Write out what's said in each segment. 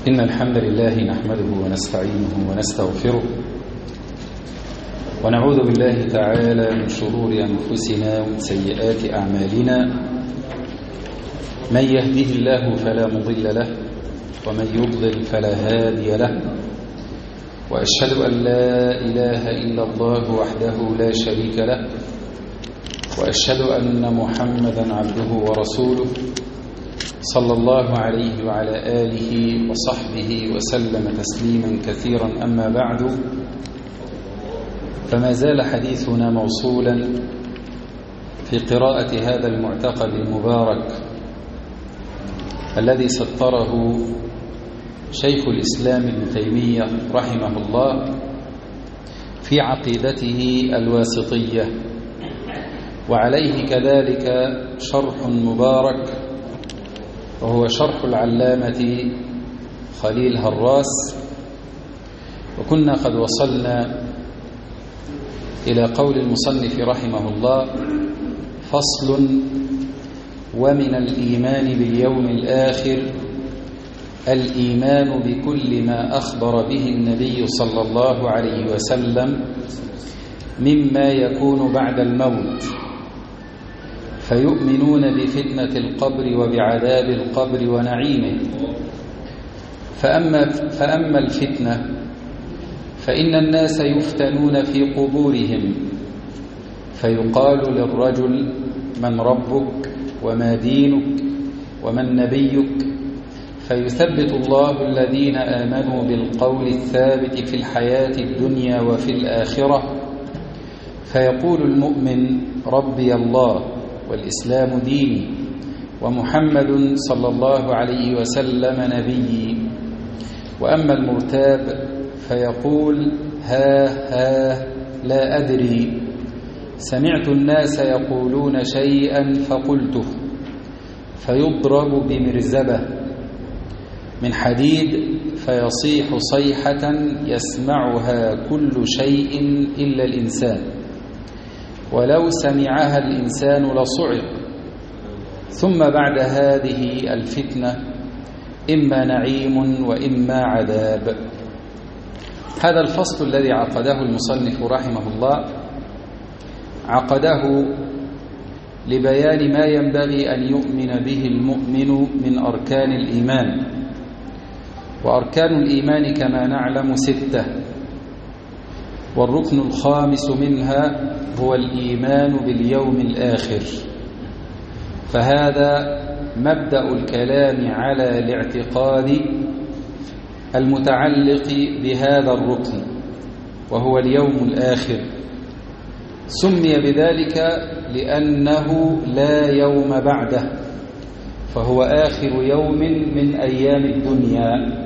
إن الحمد لله نحمده ونستعينه ونستغفره ونعوذ بالله تعالى من شرور أنفسنا ومن سيئات أعمالنا. من يهده الله فلا مضل له ومن يضلل فلا هادي له، وأشهد أن لا إله إلا الله وحده لا شريك له، وأشهد أن محمدا عبده ورسوله صلى الله عليه وعلى آله وصحبه وسلم تسليما كثيرا. أما بعد، فما زال حديثنا موصولا في قراءة هذا المعتقد المبارك الذي سطره شيخ الإسلام ابن تيمية رحمه الله في عقيدته الواسطية، وعليه كذلك شرح مبارك وهو شرح العلامة خليل هراس. وكنا قد وصلنا إلى قول المصنف رحمه الله: فصل: ومن الإيمان باليوم الآخر الإيمان بكل ما أخبر به النبي صلى الله عليه وسلم مما يكون بعد الموت، فيؤمنون بفتنة القبر وبعذاب القبر ونعيمه. فأما الفتنة فإن الناس يفتنون في قبورهم، فيقال للرجل: من ربك وما دينك ومن نبيك؟ فيثبت الله الذين آمنوا بالقول الثابت في الحياة الدنيا وفي الآخرة. فيقول المؤمن: ربي الله والإسلام ديني ومحمد صلى الله عليه وسلم نبيي. وأما المرتاب فيقول: ها لا أدري، سمعت الناس يقولون شيئا فقلته. فيضرب بمرزبة من حديد فيصيح صيحة يسمعها كل شيء إلا الإنسان، ولو سمعها الإنسان لصعق. ثم بعد هذه الفتنة إما نعيم وإما عذاب. هذا الفصل الذي عقده المصنف رحمه الله عقده لبيان ما ينبغي أن يؤمن به المؤمن من أركان الإيمان. وأركان الإيمان كما نعلم 6، والركن الخامس منها هو الإيمان باليوم الآخر. فهذا مبدأ الكلام على الاعتقاد المتعلق بهذا الركن، وهو اليوم الآخر. سمي بذلك لأنه لا يوم بعده، فهو آخر يوم من أيام الدنيا.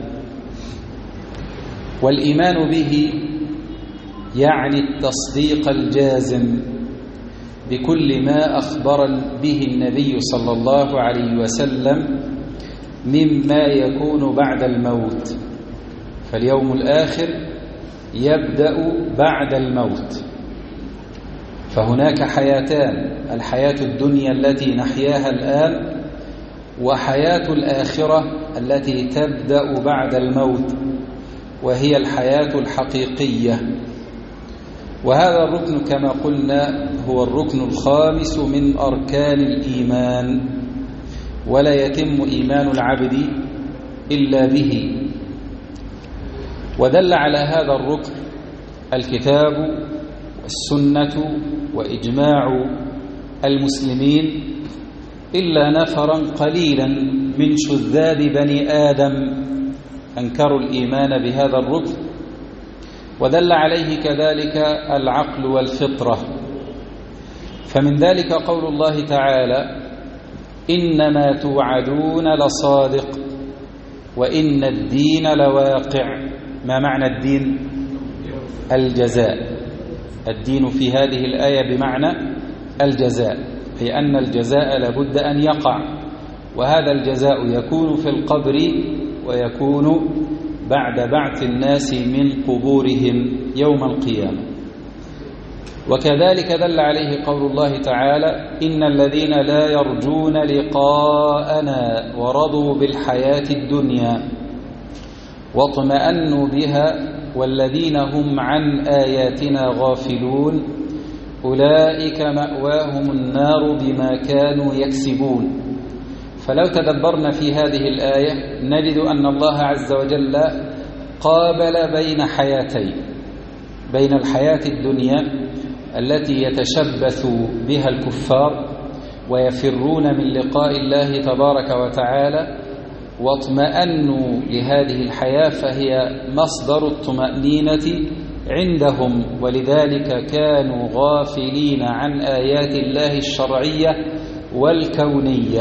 والإيمان به يعني التصديق الجازم بكل ما أخبر به النبي صلى الله عليه وسلم مما يكون بعد الموت. فاليوم الآخر يبدأ بعد الموت. فهناك حياتان: الحياة الدنيا التي نحياها الآن، وحياة الآخرة التي تبدأ بعد الموت، وهي الحياة الحقيقية. وهذا الركن كما قلنا هو الركن الخامس من أركان الإيمان، ولا يتم إيمان العبد إلا به. ودل على هذا الركن الكتاب والسنة وإجماع المسلمين، إلا نفرا قليلا من شذاذ بني آدم أنكروا الإيمان بهذا الركن. ودل عليه كذلك العقل والفطرة. فمن ذلك قول الله تعالى: إنما توعدون لصادق وإن الدين لواقع. ما معنى الدين؟ الجزاء. الدين في هذه الآية بمعنى الجزاء، أي أن الجزاء لابد أن يقع، وهذا الجزاء يكون في القبر ويكون بعد بعث الناس من قبورهم يوم القيامة. وكذلك دل عليه قول الله تعالى: إن الذين لا يرجون لقاءنا ورضوا بالحياة الدنيا واطمأنوا بها والذين هم عن آياتنا غافلون أولئك مأواهم النار بما كانوا يكسبون. فلو تدبرنا في هذه الآية نجد أن الله عز وجل قابل بين حياتين، بين الحياة الدنيا التي يتشبث بها الكفار ويفرون من لقاء الله تبارك وتعالى، واطمأنوا لهذه الحياة فهي مصدر الطمأنينة عندهم، ولذلك كانوا غافلين عن آيات الله الشرعية والكونية.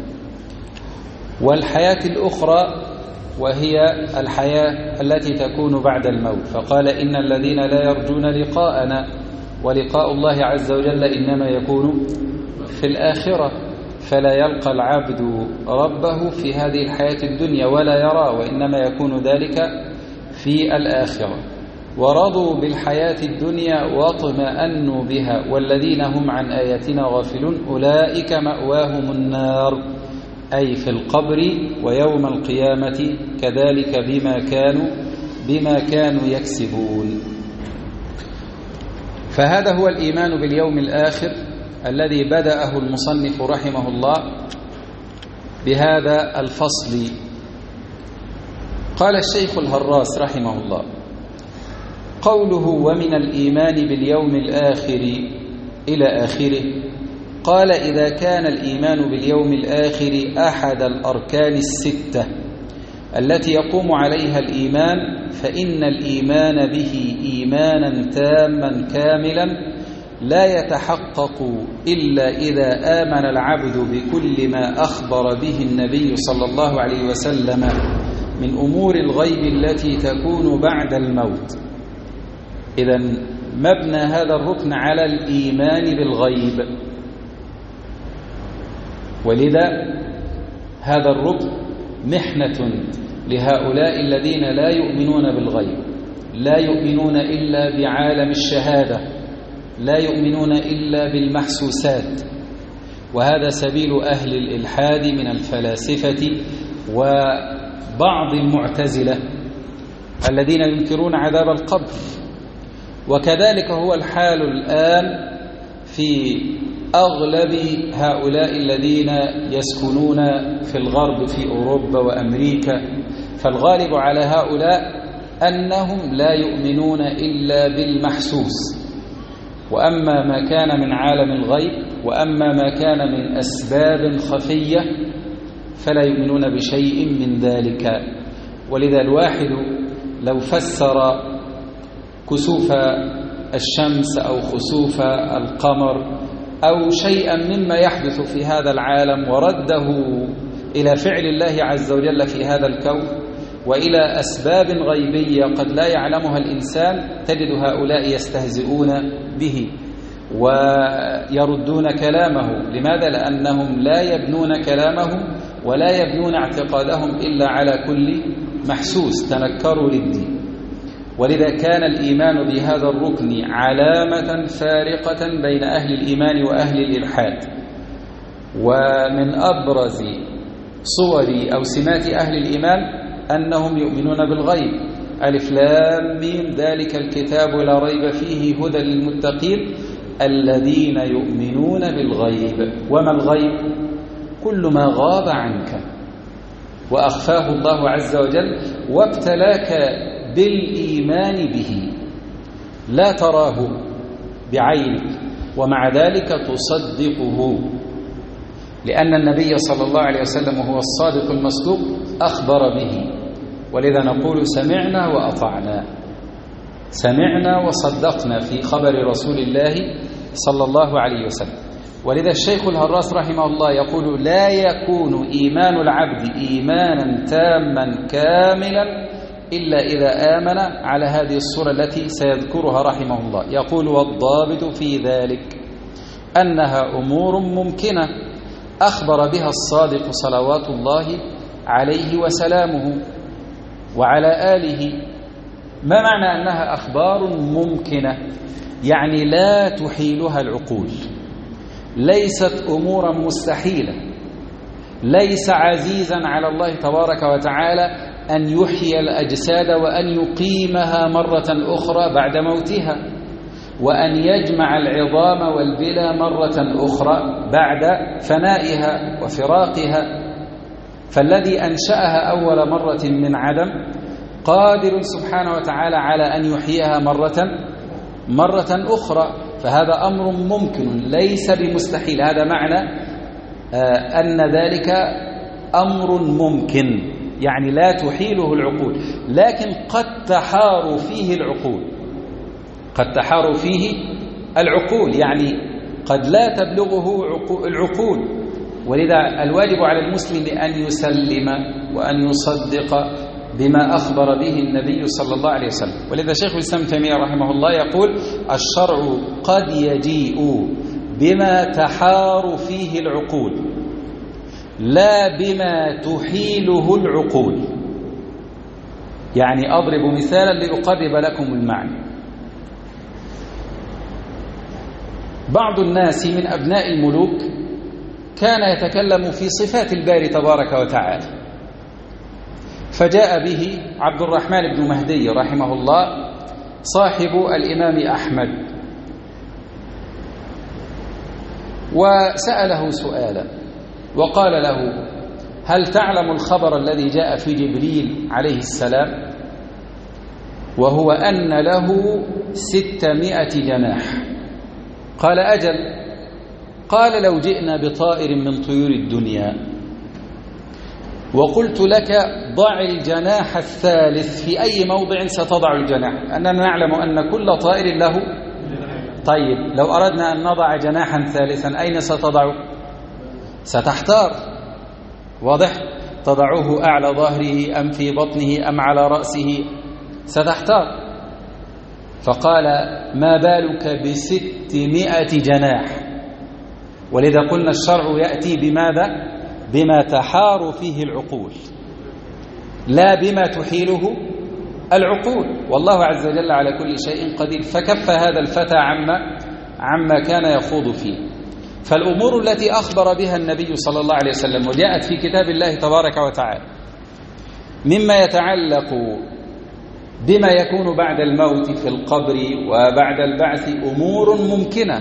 والحياة الأخرى وهي الحياة التي تكون بعد الموت، فقال إن الذين لا يرجون لقاءنا، ولقاء الله عز وجل إنما يكون في الآخرة، فلا يلقى العبد ربه في هذه الحياة الدنيا ولا يرى، وإنما يكون ذلك في الآخرة. ورضوا بالحياة الدنيا واطمأنوا بها والذين هم عن آياتنا غافلون أولئك مأواهم النار، أي في القبر ويوم القيامة كذلك بما كانوا يكسبون. فهذا هو الإيمان باليوم الآخر الذي بدأه المصنف رحمه الله بهذا الفصل. قال الشيخ الهراس رحمه الله: قوله ومن الإيمان باليوم الآخر إلى آخره، قال إذا كان الإيمان باليوم الآخر أحد الأركان الستة التي يقوم عليها الإيمان، فإن الإيمان به إيمانا تاما كاملا لا يتحقق إلا إذا آمن العبد بكل ما أخبر به النبي صلى الله عليه وسلم من أمور الغيب التي تكون بعد الموت. إذن مبنى هذا الركن على الإيمان بالغيب، ولذا هذا الركن محنة لهؤلاء الذين لا يؤمنون بالغيب، لا يؤمنون إلا بعالم الشهادة، لا يؤمنون إلا بالمحسوسات. وهذا سبيل أهل الإلحاد من الفلاسفة وبعض المعتزلة الذين ينكرون عذاب القبر. وكذلك هو الحال الآن في أغلب هؤلاء الذين يسكنون في الغرب في أوروبا وأمريكا، فالغالب على هؤلاء أنهم لا يؤمنون إلا بالمحسوس، وأما ما كان من عالم الغيب وأما ما كان من أسباب خفية فلا يؤمنون بشيء من ذلك. ولذا الواحد لو فسر كسوف الشمس أو خسوف القمر أو شيئا مما يحدث في هذا العالم ورده إلى فعل الله عز وجل في هذا الكون وإلى أسباب غيبية قد لا يعلمها الإنسان، تجد هؤلاء يستهزئون به ويردون كلامه. لماذا؟ لأنهم لا يبنون كلامهم ولا يبنون اعتقادهم إلا على كل محسوس، تنكروا للدين. ولذا كان الإيمان بهذا الركن علامة فارقة بين أهل الإيمان وأهل الإلحاد. ومن أبرز صور أو سمات أهل الإيمان أنهم يؤمنون بالغيب. ألف لام ميم ذلك الكتاب لا ريب فيه هدى للمتقين الذين يؤمنون بالغيب. وما الغيب؟ كل ما غاب عنك وأخفاه الله عز وجل وابتلاك بالإيمان به، لا تراه بعينك ومع ذلك تصدقه، لأن النبي صلى الله عليه وسلم هو الصادق المصدوق أخبر به. ولذا نقول سمعنا وأطعنا، سمعنا وصدقنا في خبر رسول الله صلى الله عليه وسلم. ولذا الشيخ الهراس رحمه الله يقول لا يكون إيمان العبد إيمانا تاما كاملا إلا إذا آمن على هذه الصورة التي سيذكرها رحمه الله. يقول والضابط في ذلك أنها أمور ممكنة أخبر بها الصادق صلوات الله عليه وسلامه وعلى آله. ما معنى أنها أخبار ممكنة؟ يعني لا تحيلها العقول، ليست أمورا مستحيلة، ليس عزيزا على الله تبارك وتعالى أن يحيي الأجساد وأن يقيمها مرة أخرى بعد موتها، وأن يجمع العظام والبلى مرة أخرى بعد فنائها وفراقها. فالذي أنشأها أول مرة من عدم قادر سبحانه وتعالى على أن يحييها مرة أخرى. فهذا أمر ممكن ليس بمستحيل. هذا معنى أن ذلك أمر ممكن، يعني لا تحيله العقول، لكن قد تحار فيه العقول، قد تحار فيه العقول، يعني قد لا تبلغه العقول. ولذا الواجب على المسلم أن يسلم وأن يصدق بما أخبر به النبي صلى الله عليه وسلم. ولذا شيخ الإسلام تيمية رحمه الله يقول: الشرع قد يجيء بما تحار فيه العقول لا بما تحيله العقول. يعني أضرب مثالا لأقرب لكم المعنى. بعض الناس من أبناء الملوك كان يتكلم في صفات الباري تبارك وتعالى، فجاء به عبد الرحمن بن مهدي رحمه الله صاحب الإمام أحمد وسأله سؤالا وقال له: هل تعلم الخبر الذي جاء في جبريل عليه السلام وهو أن له 600 جناح؟ قال: أجل. قال: لو جئنا بطائر من طيور الدنيا وقلت لك ضع الجناح الثالث، في أي موضع ستضع الجناح؟ أننا نعلم أن كل طائر له. طيب لو أردنا أن نضع جناحا ثالثا أين ستضع؟ ستحتار. واضح؟ تضعه أعلى ظهره أم في بطنه أم على رأسه؟ ستحتار. فقال: ما بالك ب600 جناح؟ ولذا قلنا الشرع يأتي بماذا؟ بما تحار فيه العقول لا بما تحيله العقول. والله عز وجل على كل شيء قدير. فكف هذا الفتى عما كان يخوض فيه. فالأمور التي أخبر بها النبي صلى الله عليه وسلم وجاءت في كتاب الله تبارك وتعالى مما يتعلق بما يكون بعد الموت في القبر وبعد البعث أمور ممكنة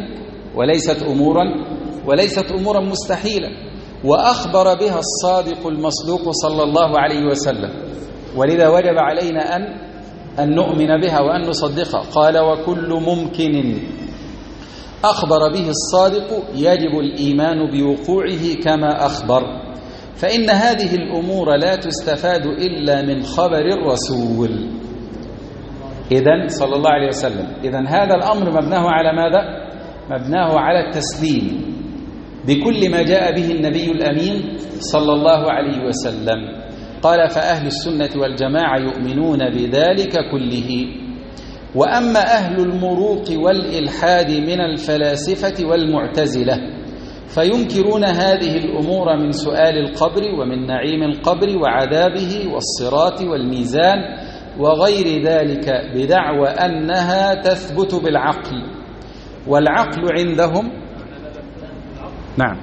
وليست أمورا مستحيلة، وأخبر بها الصادق المصدوق صلى الله عليه وسلم. ولذا وجب علينا أن نؤمن بها وأن نصدقها. قال: وكل ممكن أخبر به الصادق يجب الإيمان بوقوعه كما أخبر، فإن هذه الأمور لا تستفاد إلا من خبر الرسول إذن صلى الله عليه وسلم. إذن هذا الأمر مبناه على ماذا؟ مبناه على التسليم بكل ما جاء به النبي الأمين صلى الله عليه وسلم. قال: فأهل السنة والجماعة يؤمنون بذلك كله. وأما أهل المروق والإلحاد من الفلاسفة والمعتزلة فينكرون هذه الأمور من سؤال القبر ومن نعيم القبر وعذابه والصراط والميزان وغير ذلك بدعوى أنها تثبت بالعقل، والعقل عندهم نعم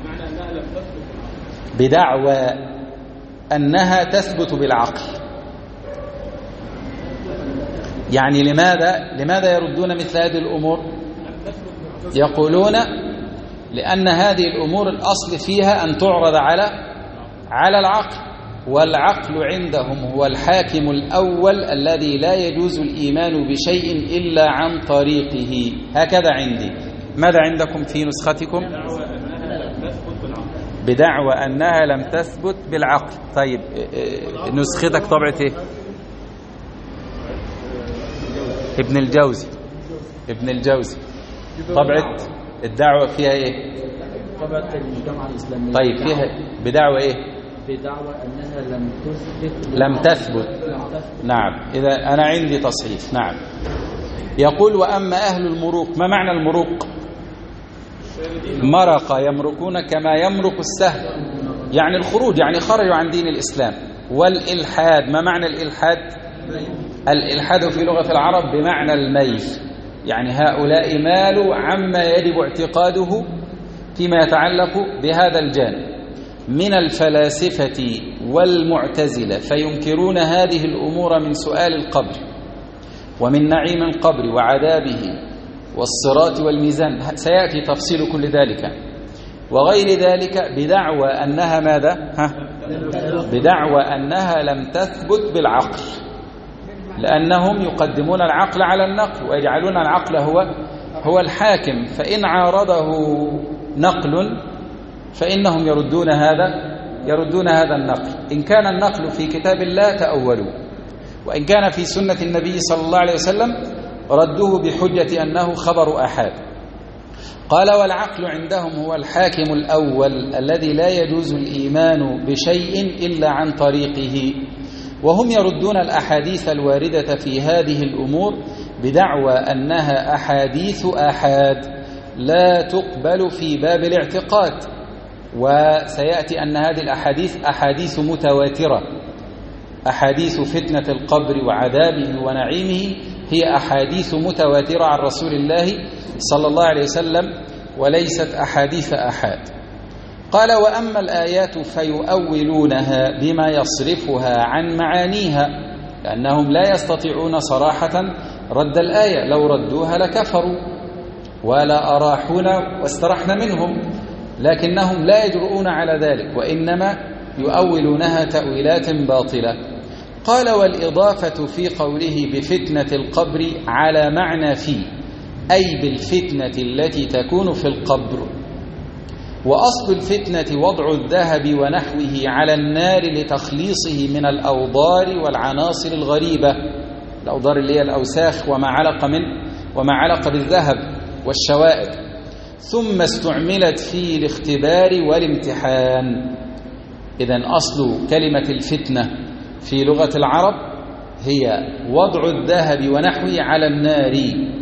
بدعوى أنها تثبت بالعقل. يعني لماذا يردون مثل هذه الأمور؟ يقولون لأن هذه الأمور الأصل فيها أن تعرض على العقل، والعقل عندهم هو الحاكم الأول الذي لا يجوز الإيمان بشيء إلا عن طريقه. هكذا عندي. ماذا عندكم في نسختكم؟ بدعوى أنها لم تثبت بالعقل. طيب نسختك طبعة ايه؟ ابن الجوزي طبعة الدعوة فيها ايه؟ طبعة الجامعة الإسلامية. طيب فيها بدعوى ايه؟ بدعوى أنها لم تثبت. نعم. إذا أنا عندي تصحيف. نعم. يقول: وأما أهل المروق. ما معنى المروق؟ مرق يمرقون كما يمرق السهم، يعني الخروج، يعني خرجوا عن دين الإسلام. والإلحاد. ما معنى الإلحاد؟ الإلحاد في لغة العرب بمعنى الميل، يعني هؤلاء مالوا عما يجب اعتقاده فيما يتعلق بهذا الجانب. من الفلاسفة والمعتزلة فينكرون هذه الأمور من سؤال القبر ومن نعيم القبر وعذابه والصراط والميزان، سيأتي تفصيل كل ذلك وغير ذلك، بدعوى أنها ماذا؟ بدعوى أنها لم تثبت بالعقل، لأنهم يقدمون العقل على النقل ويجعلون العقل هو الحاكم، فإن عارضه نقل فإنهم يردون هذا النقل. إن كان النقل في كتاب الله تأولوا، وإن كان في سنة النبي صلى الله عليه وسلم ردوه بحجة أنه خبر أحاد. قال والعقل عندهم هو الحاكم الأول الذي لا يجوز الإيمان بشيء إلا عن طريقه، وهم يردون الأحاديث الواردة في هذه الأمور بدعوى أنها أحاديث آحاد لا تقبل في باب الاعتقاد، وسيأتي أن هذه الأحاديث أحاديث متواترة، أحاديث فتنة القبر وعذابه ونعيمه هي أحاديث متواترة عن رسول الله صلى الله عليه وسلم وليست أحاديث آحاد. قال وأما الآيات فيؤولونها بما يصرفها عن معانيها، لأنهم لا يستطيعون صراحة رد الآية، لو ردوها لكفروا ولا أراحونا واسترحنا منهم، لكنهم لا يجرؤون على ذلك وإنما يؤولونها تأويلات باطلة. قال والإضافة في قوله بفتنة القبر على معنى فيه، أي بالفتنة التي تكون في القبر، وأصل الفتنة وضع الذهب ونحوه على النار لتخليصه من الأوضار والعناصر الغريبة، الأوضار اللي هي الأوساخ وما علق بالذهب والشوائب، ثم استعملت في الاختبار والامتحان. إذن أصل كلمة الفتنة في لغة العرب هي وضع الذهب ونحوه على النار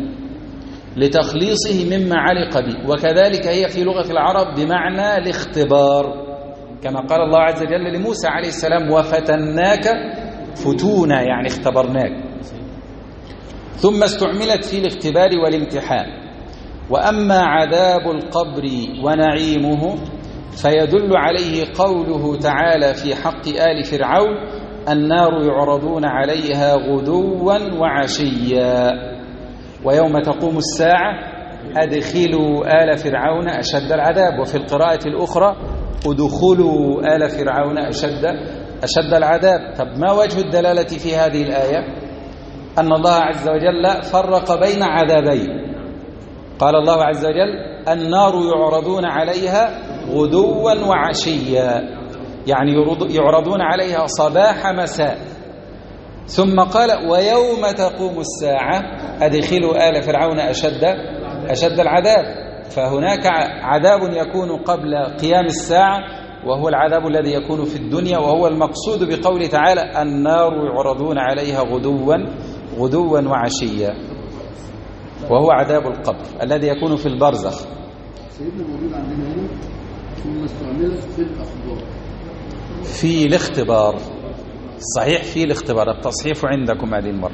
لتخليصه مما علق به، وكذلك هي في لغة العرب بمعنى الاختبار، كما قال الله عز وجل لموسى عليه السلام وفتناك فتونا، يعني اختبرناك. ثم استعملت في الاختبار والامتحان. وأما عذاب القبر ونعيمه فيدل عليه قوله تعالى في حق آل فرعون النار يعرضون عليها غدوا وعشيا ويوم تقوم الساعة أدخلوا آل فرعون أشد العذاب، وفي القراءة الأخرى أدخلوا آل فرعون أشد العذاب. طب ما وجه الدلالة في هذه الآية؟ أن الله عز وجل فرق بين عذابين. قال الله عز وجل النار يعرضون عليها غدوا وعشيا، يعني يعرضون عليها صباح مساء. ثم قال ويوم تقوم الساعة أدخلوا آل فرعون أشد العذاب، فهناك عذاب يكون قبل قيام الساعة وهو العذاب الذي يكون في الدنيا، وهو المقصود بقوله تعالى النار يعرضون عليها غدوا وعشيا، وهو عذاب القبر الذي يكون في البرزخ. سيدنا موجود عندنا هنا ثم استعملت في الأخبار في الاختبار، صحيح في الاختبار، التصحيف عندكم هذه المرة.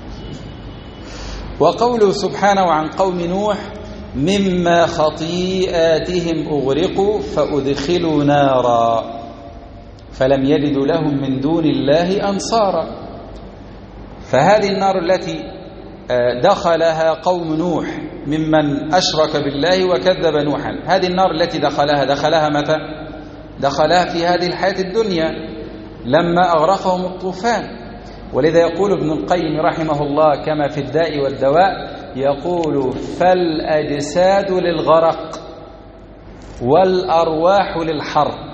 وقوله سبحانه عن قوم نوح مما خطيئاتهم أغرقوا فأدخلوا نارا فلم يجدوا لهم من دون الله أنصارا. فهذه النار التي دخلها قوم نوح ممن أشرك بالله وكذب نوحا، هذه النار التي دخلها متى؟ دخلها في هذه الحياة الدنيا لما أغرقهم الطوفان. ولذا يقول ابن القيم رحمه الله كما في الداء والدواء، يقول فالأجساد للغرق والأرواح للحرق،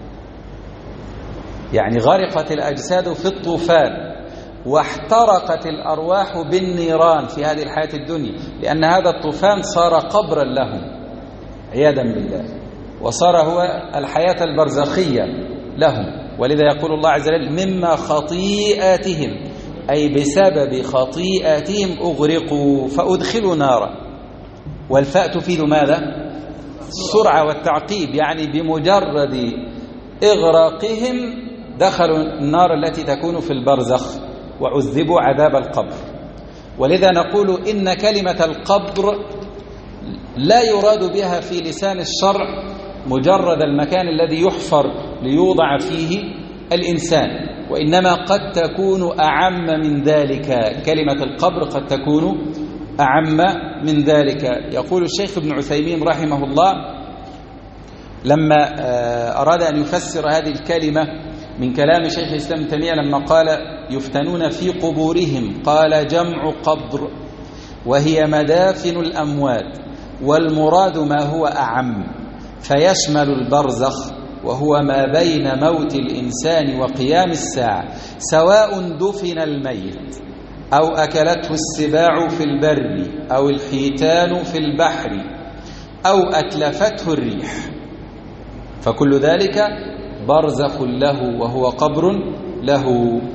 يعني غرقت الأجساد في الطوفان واحترقت الأرواح بالنيران في هذه الحياة الدنيا، لأن هذا الطوفان صار قبرا لهم عياذا بالله، وصار هو الحياة البرزخية لهم. ولذا يقول الله عز وجل مما خطيئاتهم، أي بسبب خطيئاتهم أغرقوا فأدخلوا نارا. والفاء تفيد ماذا؟ السرعة والتعقيب، يعني بمجرد إغراقهم دخلوا النار التي تكون في البرزخ وعذبوا عذاب القبر. ولذا نقول إن كلمة القبر لا يراد بها في لسان الشرع مجرد المكان الذي يحفر ليوضع فيه الإنسان، وإنما قد تكون أعم من ذلك. كلمة القبر قد تكون أعم من ذلك. يقول الشيخ ابن عثيمين رحمه الله لما أراد أن يفسر هذه الكلمة من كلام شيخ الإسلام ابن تيمية لما قال يفتنون في قبورهم، قال جمع قبر وهي مدافن الأموات، والمراد ما هو أعم، فيشمل البرزخ وهو ما بين موت الإنسان وقيام الساعة، سواء دفن الميت أو أكلته السباع في البر أو الحيتان في البحر أو أتلفته الريح، فكل ذلك برزخ له وهو قبر له.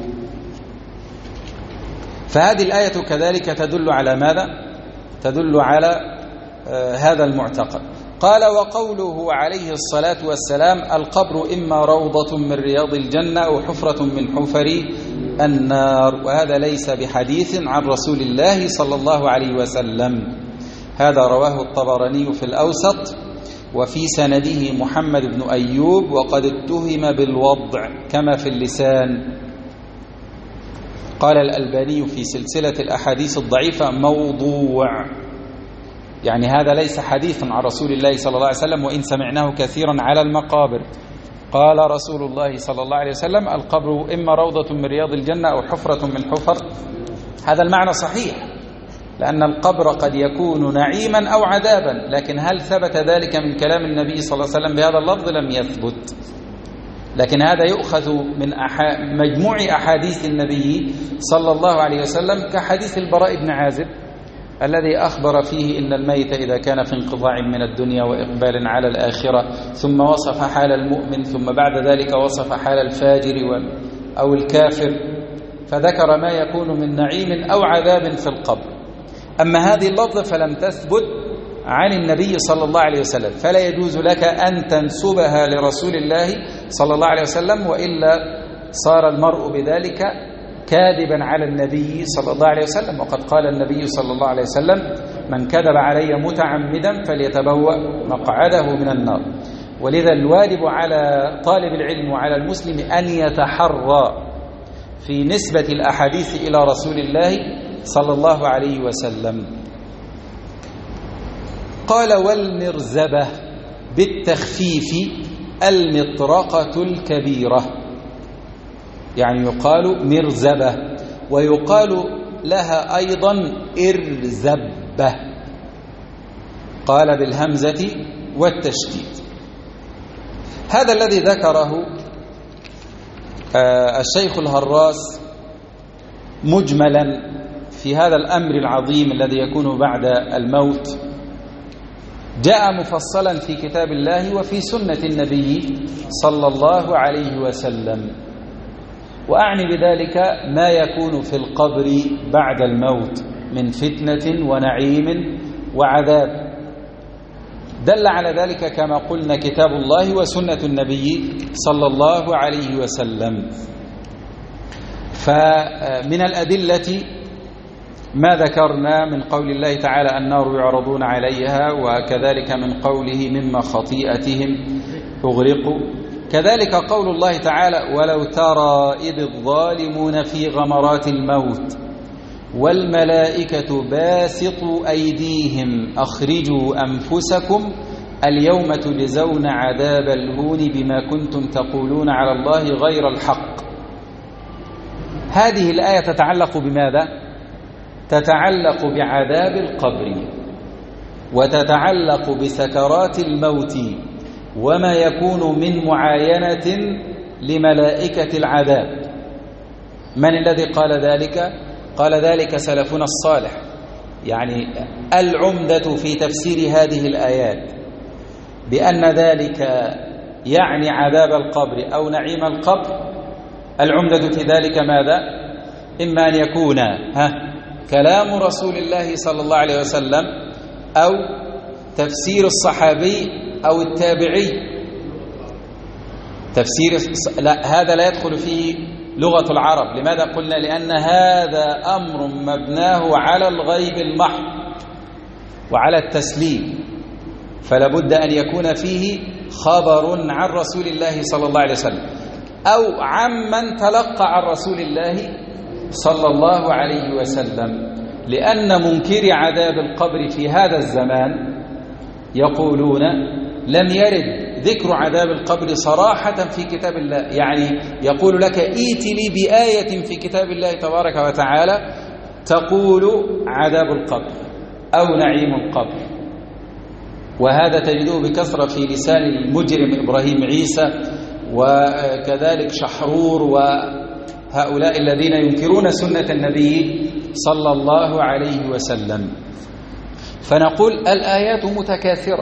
فهذه الآية كذلك تدل على ماذا؟ تدل على هذا المعتقد. قال وقوله عليه الصلاة والسلام القبر إما روضة من رياض الجنة أو حفرة من حفر النار، وهذا ليس بحديث عن رسول الله صلى الله عليه وسلم. هذا رواه الطبراني في الأوسط، وفي سنده محمد بن أيوب وقد اتهم بالوضع كما في اللسان. قال الألباني في سلسلة الأحاديث الضعيفة موضوع، يعني هذا ليس حديثا عن رسول الله صلى الله عليه وسلم، وإن سمعناه كثيرا على المقابر. قال رسول الله صلى الله عليه وسلم القبر إما روضة من رياض الجنة أو حفرة من حفر. هذا المعنى صحيح، لأن القبر قد يكون نعيما أو عذابا، لكن هل ثبت ذلك من كلام النبي صلى الله عليه وسلم بهذا اللفظ؟ لم يثبت. لكن هذا يؤخذ من مجموع أحاديث النبي صلى الله عليه وسلم، كحديث البراء بن عازب الذي أخبر فيه إن الميت إذا كان في انقطاع من الدنيا وإقبال على الآخرة، ثم وصف حال المؤمن، ثم بعد ذلك وصف حال الفاجر أو الكافر، فذكر ما يكون من نعيم أو عذاب في القبر. أما هذه اللفظة فلم تثبت عن النبي صلى الله عليه وسلم، فلا يجوز لك أن تنسبها لرسول الله صلى الله عليه وسلم، وإلا صار المرء بذلك كاذبا على النبي صلى الله عليه وسلم. وقد قال النبي صلى الله عليه وسلم من كذب علي متعمدا فليتبوأ مقعده من النار. ولذا الواجب على طالب العلم وعلى المسلم أن يتحرى في نسبة الأحاديث إلى رسول الله صلى الله عليه وسلم. قال والمرزبة بالتخفيف المطرقة الكبيرة، يعني يقال مرزبة ويقال لها أيضا إرزبة، قال بالهمزة والتشديد. هذا الذي ذكره الشيخ الهراس مجملا في هذا الأمر العظيم الذي يكون بعد الموت جاء مفصلا في كتاب الله وفي سنة النبي صلى الله عليه وسلم. وأعني بذلك ما يكون في القبر بعد الموت من فتنة ونعيم وعذاب. دل على ذلك كما قلنا كتاب الله وسنة النبي صلى الله عليه وسلم. فمن الأدلة ما ذكرنا من قول الله تعالى النار يعرضون عليها، وكذلك من قوله مما خطيئتهم أغرقوا، كذلك قول الله تعالى ولو ترى إذ الظالمون في غمرات الموت والملائكة باسطوا أيديهم أخرجوا أنفسكم اليوم تجزون عذاب الهون بما كنتم تقولون على الله غير الحق. هذه الآية تتعلق بماذا؟ تتعلق بعذاب القبر، وتتعلق بسكرات الموت وما يكون من معاينة لملائكة العذاب. من الذي قال ذلك؟ قال ذلك سلفنا الصالح. يعني العمدة في تفسير هذه الآيات بأن ذلك يعني عذاب القبر أو نعيم القبر، العمدة في ذلك ماذا؟ إما أن يكون كلام رسول الله صلى الله عليه وسلم أو تفسير الصحابي أو التابعي. تفسير لا، هذا لا يدخل فيه لغة العرب. لماذا قلنا؟ لأن هذا أمر مبناه على الغيب المحض وعلى التسليم، فلا بد أن يكون فيه خبر عن رسول الله صلى الله عليه وسلم أو عمن تلقى عن رسول الله صلى الله عليه وسلم، لأن منكري عذاب القبر في هذا الزمان يقولون لم يرد ذكر عذاب القبر صراحة في كتاب الله، يعني يقول لك ائت لي بآية في كتاب الله تبارك وتعالى تقول عذاب القبر أو نعيم القبر. وهذا تجده بكثرة في لسان المجرم إبراهيم عيسى، وكذلك شحرور وهؤلاء الذين ينكرون سنة النبي صلى الله عليه وسلم. فنقول الآيات متكاثرة،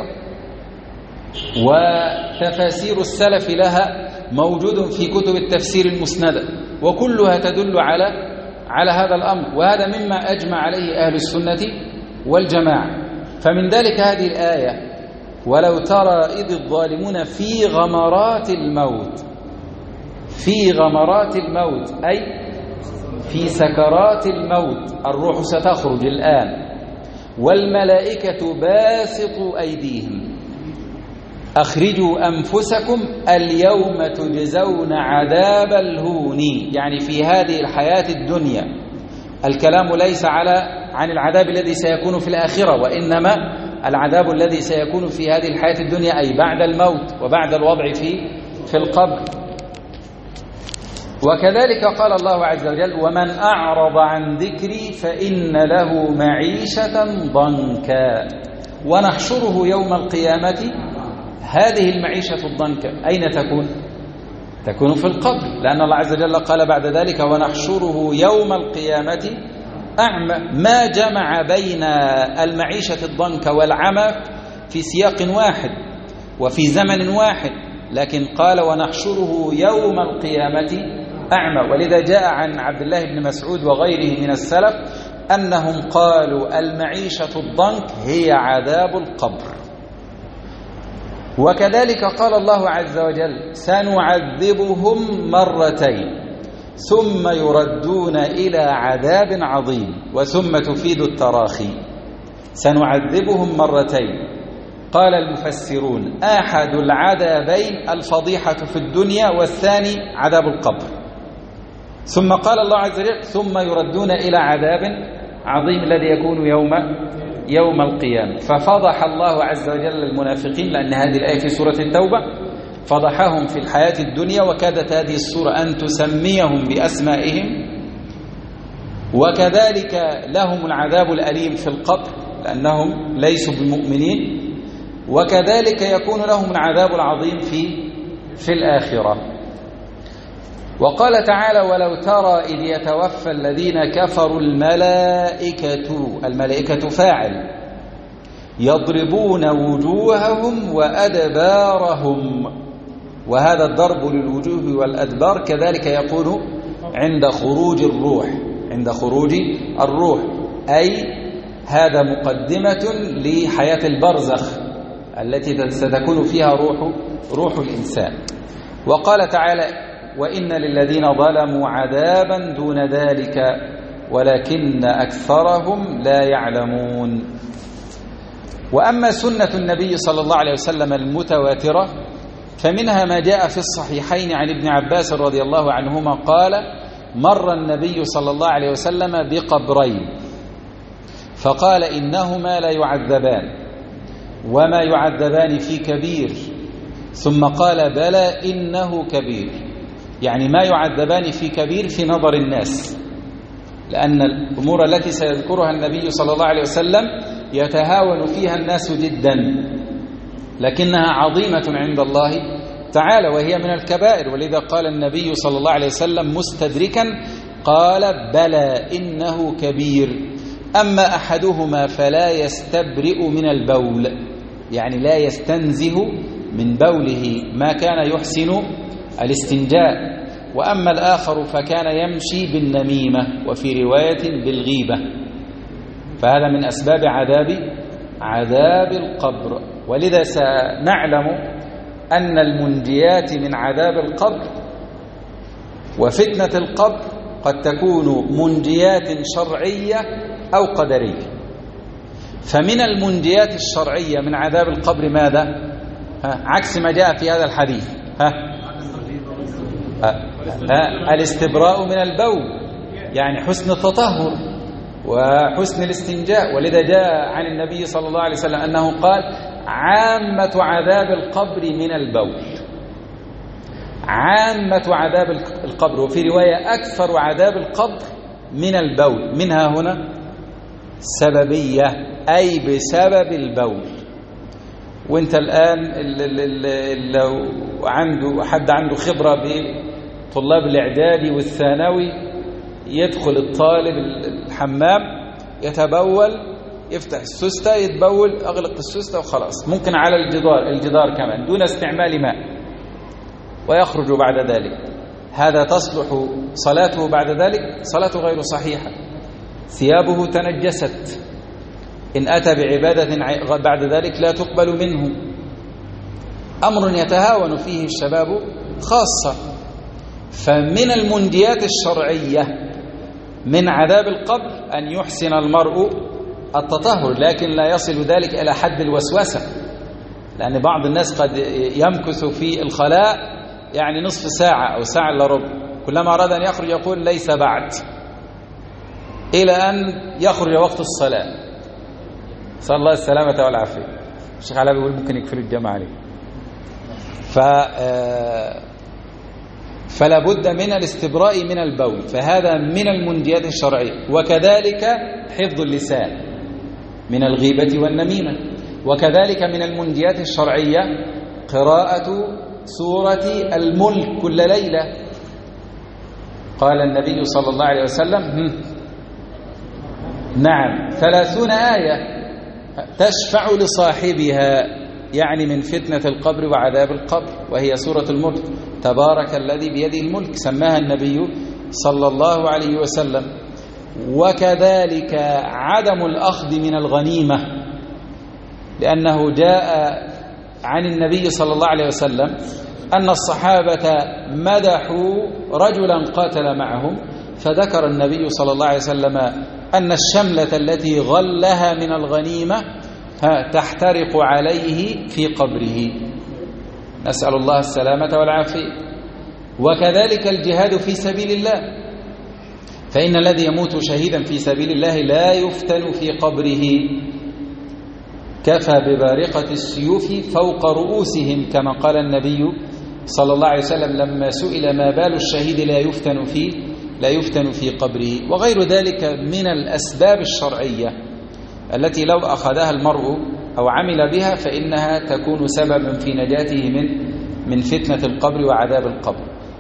وتفاسير السلف لها موجود في كتب التفسير المسندة، وكلها تدل على هذا الأمر، وهذا مما أجمع عليه أهل السنة والجماعة. فمن ذلك هذه الآية: ولو ترى إذ الظالمون في غمرات الموت، في غمرات الموت أي في سكرات الموت، الروح ستخرج الآن، والملائكة باسطوا أيديهم أخرجوا أنفسكم اليوم تجزون عذاب الهون، يعني في هذه الحياة الدنيا. الكلام ليس عن العذاب الذي سيكون في الآخرة، وإنما العذاب الذي سيكون في هذه الحياة الدنيا، أي بعد الموت وبعد الوضع في القبر. وكذلك قال الله عز وجل: ومن أعرض عن ذكري فإن له معيشة ضنكا ونحشره يوم القيامة. هذه المعيشة الضنكا أين تكون؟ تكون في القبر، لأن الله عز وجل قال بعد ذلك: ونحشره يوم القيامة أعمى. ما جمع بين المعيشة الضنكا والعمى في سياق واحد وفي زمن واحد، لكن قال: ونحشره يوم القيامة أعمى. ولذا جاء عن عبد الله بن مسعود وغيره من السلف أنهم قالوا: المعيشة الضنك هي عذاب القبر. وكذلك قال الله عز وجل: سنعذبهم مرتين ثم يردون إلى عذاب عظيم. وثم تفيد التراخي، سنعذبهم مرتين. قال المفسرون: أحد العذابين الفضيحة في الدنيا، والثاني عذاب القبر. ثم قال الله عز وجل: ثم يردون إلى عذاب عظيم الذي يكون يوم القيامة. ففضح الله عز وجل المنافقين، لأن هذه الآية في سورة التوبة، فضحهم في الحياة الدنيا، وكادت هذه السورة أن تسميهم بأسمائهم. وكذلك لهم العذاب الأليم في القبر لأنهم ليسوا بمؤمنين، وكذلك يكون لهم العذاب العظيم في الآخرة. وقال تعالى: ولو ترى إذ يتوفى الذين كفروا الملائكة فاعل يضربون وجوههم وأدبارهم. وهذا الضرب للوجوه والأدبار كذلك يكون عند خروج الروح، أي هذا مقدمة لحياة البرزخ التي ستكون فيها روح الإنسان. وقال تعالى: وإن للذين ظلموا عذابا دون ذلك ولكن أكثرهم لا يعلمون. وأما سنة النبي صلى الله عليه وسلم المتواترة فمنها ما جاء في الصحيحين عن ابن عباس رضي الله عنهما قال: مر النبي صلى الله عليه وسلم بقبرين فقال: إنهما لا يعذبان وما يعذبان في كبير. ثم قال: بلى إنه كبير، يعني ما يعذبان في كبير في نظر الناس، لأن الأمور التي سيذكرها النبي صلى الله عليه وسلم يتهاون فيها الناس جدا، لكنها عظيمة عند الله تعالى وهي من الكبائر. ولذا قال النبي صلى الله عليه وسلم مستدركا قال: بلى إنه كبير. أما أحدهما فلا يستبرئ من البول، يعني لا يستنزه من بوله ما كان يحسن الاستنجاء. وأما الآخر فكان يمشي بالنميمة، وفي رواية بالغيبة. فهذا من أسباب عذاب القبر. ولذا سنعلم أن المنجيات من عذاب القبر وفتنة القبر قد تكون منجيات شرعية أو قدرية. فمن المنجيات الشرعية من عذاب القبر ماذا؟ عكس ما جاء في هذا الحديث. الاستبراء من البول يعني حسن التطهر وحسن الاستنجاء، ولذا جاء عن النبي صلى الله عليه وسلم أنه قال عامة عذاب القبر من البول، عامة عذاب القبر، وفي رواية أكثر عذاب القبر من البول. منها هنا سببية أي بسبب البول. وانت الآن لو حد عنده خبرة بطلاب الإعدادي والثانوي، يدخل الطالب الحمام يتبول، يفتح السوستة يتبول، أغلق السوستة وخلاص، ممكن على الجدار كمان دون استعمال ماء، ويخرج بعد ذلك. هذا تصلح صلاته بعد ذلك؟ صلاته غير صحيحة، ثيابه تنجست، إن أتى بعبادة بعد ذلك لا تقبل منه. أمر يتهاون فيه الشباب خاصة. فمن المنجيات الشرعية من عذاب القبر أن يحسن المرء التطهر، لكن لا يصل ذلك إلى حد الوسوسة، لأن بعض الناس قد يمكث في الخلاء يعني نصف ساعة أو ساعة إلا ربع، كلما أراد أن يخرج يقول ليس بعد، إلى أن يخرج وقت الصلاة. صلى الله السلامة والعافية. الشيخ علاء بيقول ممكن يكفر الجماعة عليه. فلا بد من الاستبراء من البول، فهذا من المنجيات الشرعية. وكذلك حفظ اللسان من الغيبة والنميمة. وكذلك من المنجيات الشرعية قراءة سورة الملك كل ليلة. قال النبي صلى الله عليه وسلم نعم 30 آية تشفع لصاحبها، يعني من فتنة القبر وعذاب القبر، وهي سورة الملك. تبارك الذي بيده الملك، سماها النبي صلى الله عليه وسلم. وكذلك عدم الأخذ من الغنيمة، لأنه جاء عن النبي صلى الله عليه وسلم أن الصحابة مدحوا رجلا قاتل معهم، فذكر النبي صلى الله عليه وسلم أن الشملة التي غلها من الغنيمة تحترق عليه في قبره، نسأل الله السلامة والعافية. وكذلك الجهاد في سبيل الله، فإن الذي يموت شهيدا في سبيل الله لا يفتن في قبره، كفى ببارقة السيوف فوق رؤوسهم، كما قال النبي صلى الله عليه وسلم لما سئل ما بال الشهيد لا يفتن في قبره. وغير ذلك من الأسباب الشرعية التي لو أخذها المرء أو عمل بها فإنها تكون سببا في نجاته من فتنة القبر وعذاب القبر.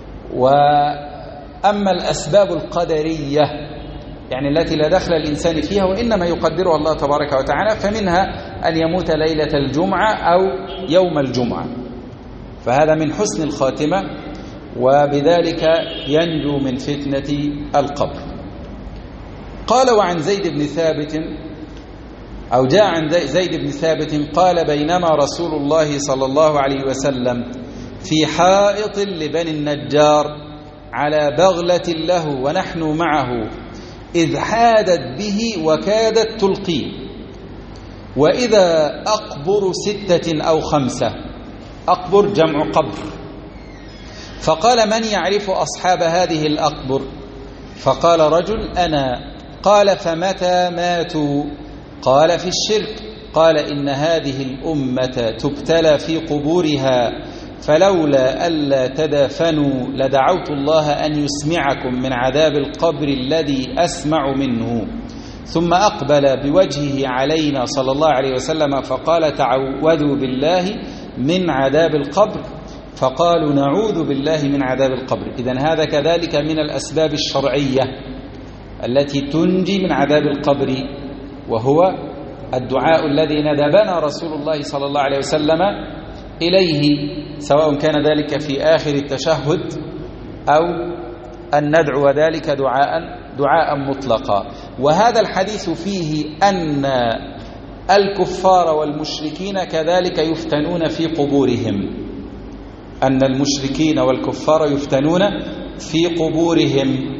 وأما الأسباب القدرية يعني التي لا دخل الإنسان فيها وإنما يقدرها الله تبارك وتعالى، فمنها أن يموت ليلة الجمعة أو يوم الجمعة، فهذا من حسن الخاتمة، وبذلك ينجو من فتنة القبر. قال وعن زيد بن ثابت، أو جاء عن زيد بن ثابت قال بينما رسول الله صلى الله عليه وسلم في حائط لبني النجار على بغلة له ونحن معه، إذ حادت به وكادت تلقيه، وإذا أقبر 6 أو 5، أقبر جمع قبر، فقال من يعرف أصحاب هذه الأقبر؟ فقال رجل أنا. قال فمتى ماتوا؟ قال في الشرك. قال إن هذه الأمة تبتلى في قبورها، فلولا ألا تدافنوا لدعوت الله أن يسمعكم من عذاب القبر الذي أسمع منه. ثم أقبل بوجهه علينا صلى الله عليه وسلم فقال تعوذوا بالله من عذاب القبر، فقالوا نعوذ بالله من عذاب القبر. إذن هذا كذلك من الأسباب الشرعية التي تنجي من عذاب القبر، وهو الدعاء الذي ندبنا رسول الله صلى الله عليه وسلم إليه، سواء كان ذلك في آخر التشهد أو أن ندعو ذلك دعاء مطلقا. وهذا الحديث فيه أن الكفار والمشركين كذلك يفتنون في قبورهم، أن المشركين والكفار يفتنون في قبورهم،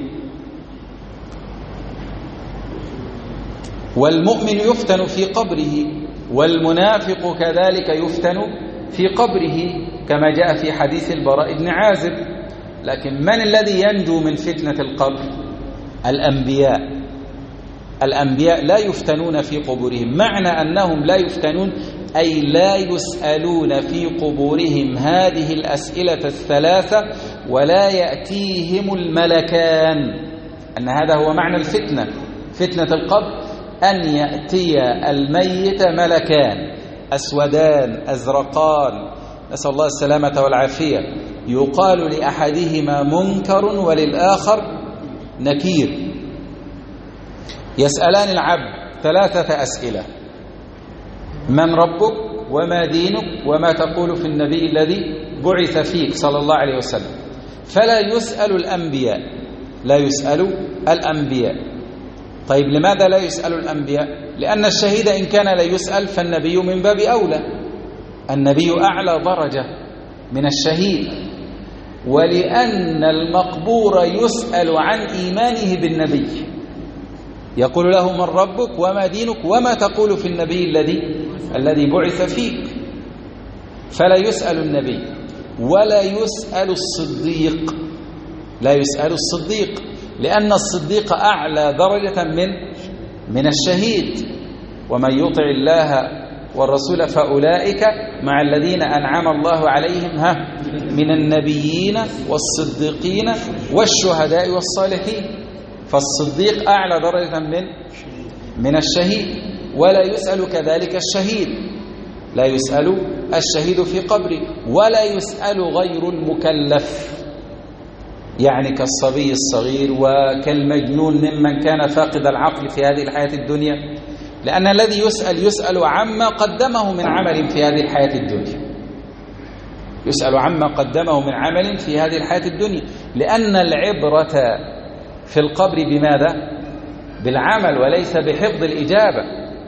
والمؤمن يفتن في قبره، والمنافق كذلك يفتن في قبره كما جاء في حديث البراء بن عازب. لكن من الذي ينجو من فتنة القبر؟ الأنبياء. الأنبياء لا يفتنون في قبورهم. معنى أنهم لا يفتنون أي لا يسألون في قبورهم هذه الأسئلة الثلاثة ولا يأتيهم الملكان. أن هذا هو معنى الفتنة. فتنة القبر أن يأتي الميت ملكان أسودان أزرقان، نسأل الله السلامة والعافية، يقال لأحدهما منكر وللآخر نكير، يسألان العبد 3 أسئلة: من ربك وما دينك وما تقول في النبي الذي بعث فيك صلى الله عليه وسلم. فلا يسأل الأنبياء، لا يسأل الأنبياء. طيب لماذا لا يسأل الأنبياء؟ لأن الشهيد إن كان لا يسأل فالنبي من باب أولى، النبي أعلى درجة من الشهيد، ولأن المقبور يسأل عن إيمانه بالنبي، يقول له من ربك وما دينك وما تقول في النبي الذي بعث فيك. فلا يسأل النبي ولا يسأل الصديق، لا يسأل الصديق، لأن الصديق أعلى درجة من الشهيد. ومن يطع الله والرسول فأولئك مع الذين أنعم الله عليهم من النبيين والصديقين والشهداء والصالحين. فالصديق أعلى درجة من الشهيد. ولا يسأل كذلك الشهيد، لا يسأل الشهيد في قبره، ولا يسأل غير المكلف، يعني كالصبي الصغير وكالمجنون ممن كان فاقد العقل في هذه الحياة الدنيا، لأن الذي يسأل عما قدمه من عمل في هذه الحياة الدنيا، يسأل عما قدمه من عمل في هذه الحياة الدنيا، لأن العبرة في القبر بماذا؟ بالعمل وليس بحفظ الإجابة،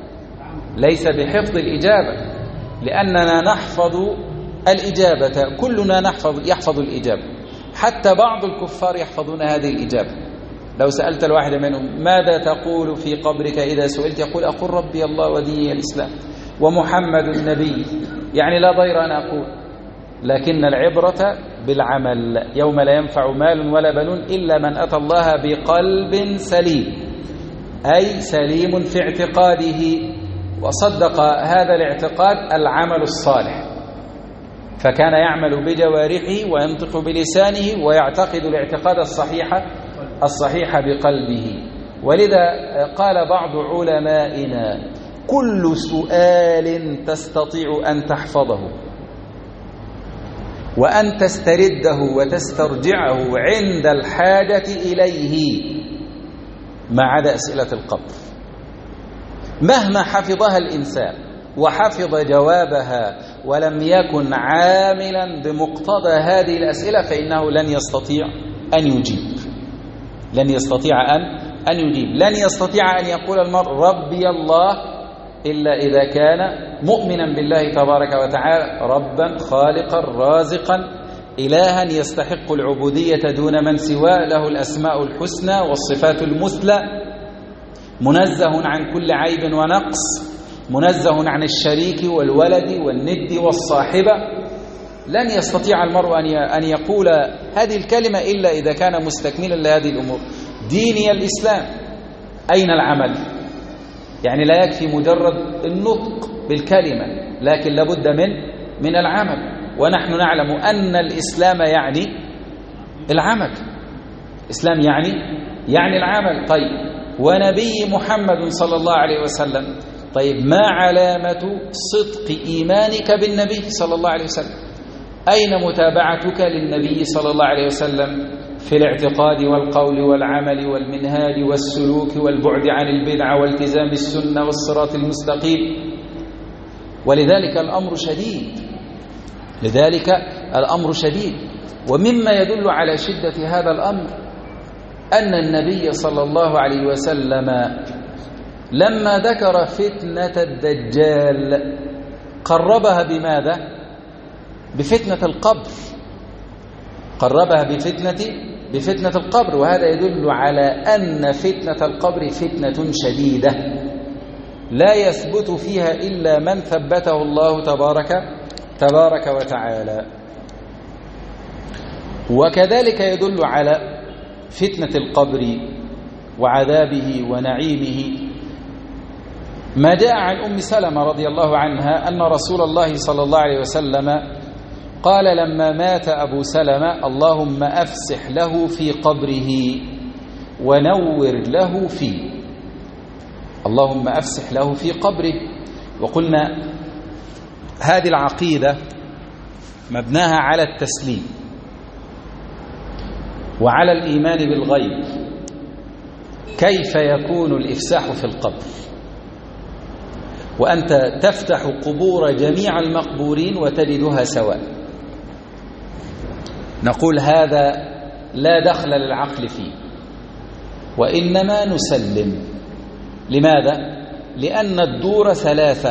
ليس بحفظ الإجابة، لأننا نحفظ الإجابة، كلنا يحفظ الإجابة، حتى بعض الكفار يحفظون هذه الإجابة. لو سألت الواحد منهم ماذا تقول في قبرك إذا سئلت، يقول أقول ربي الله وديني الإسلام ومحمد النبي، يعني لا ضير أن أقول. لكن العبرة بالعمل، يوم لا ينفع مال ولا بنون إلا من أتى الله بقلب سليم، أي سليم في اعتقاده وصدق هذا الاعتقاد العمل الصالح، فكان يعمل بجوارحه وينطق بلسانه ويعتقد الاعتقاد الصحيح بقلبه. ولذا قال بعض علمائنا كل سؤال تستطيع أن تحفظه وأن تسترده وتسترجعه عند الحاجة إليه ما عدا أسئلة القبر، مهما حفظها الإنسان وحفظ جوابها ولم يكن عاملا بمقتضى هذه الأسئلة فإنه لن يستطيع أن يجيب، لن يستطيع أن يجيب، لن يستطيع أن يقول المرء ربي الله إلا إذا كان مؤمنا بالله تبارك وتعالى ربا خالقا رازقا إلها يستحق العبودية دون من سواه، له الأسماء الحسنى والصفات المثلى، منزه عن كل عيب ونقص، منزه عن الشريك والولد والند والصاحبة. لن يستطيع المرء أن يقول هذه الكلمة إلا إذا كان مستكملا لهذه الأمور. ديني الإسلام، أين العمل؟ يعني لا يكفي مجرد النطق بالكلمة، لكن لابد من العمل. ونحن نعلم أن الإسلام يعني العمل، الإسلام يعني العمل. طيب ونبي محمد صلى الله عليه وسلم، طيب ما علامة صدق إيمانك بالنبي صلى الله عليه وسلم؟ أين متابعتك للنبي صلى الله عليه وسلم في الاعتقاد والقول والعمل والمنهاج والسلوك والبعد عن البدعة والتزام السنة والصراط المستقيم؟ ولذلك الأمر شديد، لذلك الأمر شديد. ومما يدل على شدة هذا الأمر أن النبي صلى الله عليه وسلم لما ذكر فتنة الدجال قربها بماذا؟ بفتنة القبر، قربها بفتنة القبر. وهذا يدل على أن فتنة القبر فتنة شديدة لا يثبت فيها إلا من ثبته الله تبارك تبارك وتعالى. وكذلك يدل على فتنة القبر وعذابه ونعيمه ما جاء عن أم سلمة رضي الله عنها أن رسول الله صلى الله عليه وسلم قال لما مات أبو سلمة: اللهم أفسح له في قبره ونور له فيه. اللهم أفسح له في قبره. وقلنا هذه العقيدة مبناها على التسليم وعلى الإيمان بالغيب. كيف يكون الإفساح في القبر وأنت تفتح قبور جميع المقبورين وتجدها سواء؟ نقول هذا لا دخل للعقل فيه، وإنما نسلم. لماذا؟ لأن الدور ثلاثة.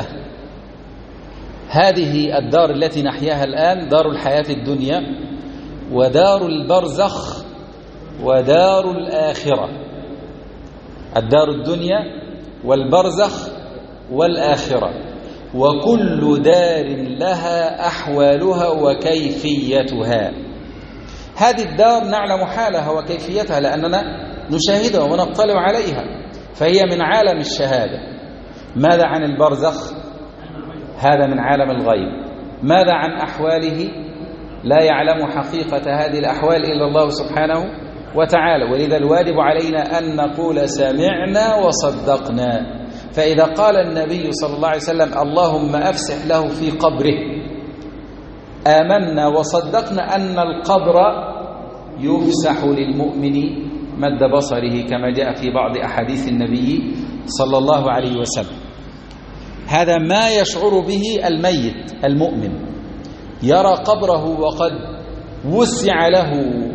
هذه الدار التي نحياها الآن دار الحياة الدنيا، ودار البرزخ، ودار الآخرة. الدار الدنيا والبرزخ والآخرة، وكل دار لها أحوالها وكيفيتها. هذه الدار نعلم حالها وكيفيتها لأننا نشاهدها ونطلع عليها، فهي من عالم الشهادة. ماذا عن البرزخ؟ هذا من عالم الغيب. ماذا عن أحواله؟ لا يعلم حقيقة هذه الأحوال إلا الله سبحانه وتعالى. ولذا الواجب علينا أن نقول سمعنا وصدقنا. فإذا قال النبي صلى الله عليه وسلم: اللهم أفسح له في قبره، آمنا وصدقنا أن القبر يفسح للمؤمن مد بصره، كما جاء في بعض أحاديث النبي صلى الله عليه وسلم. هذا ما يشعر به الميت المؤمن، يرى قبره وقد وسع له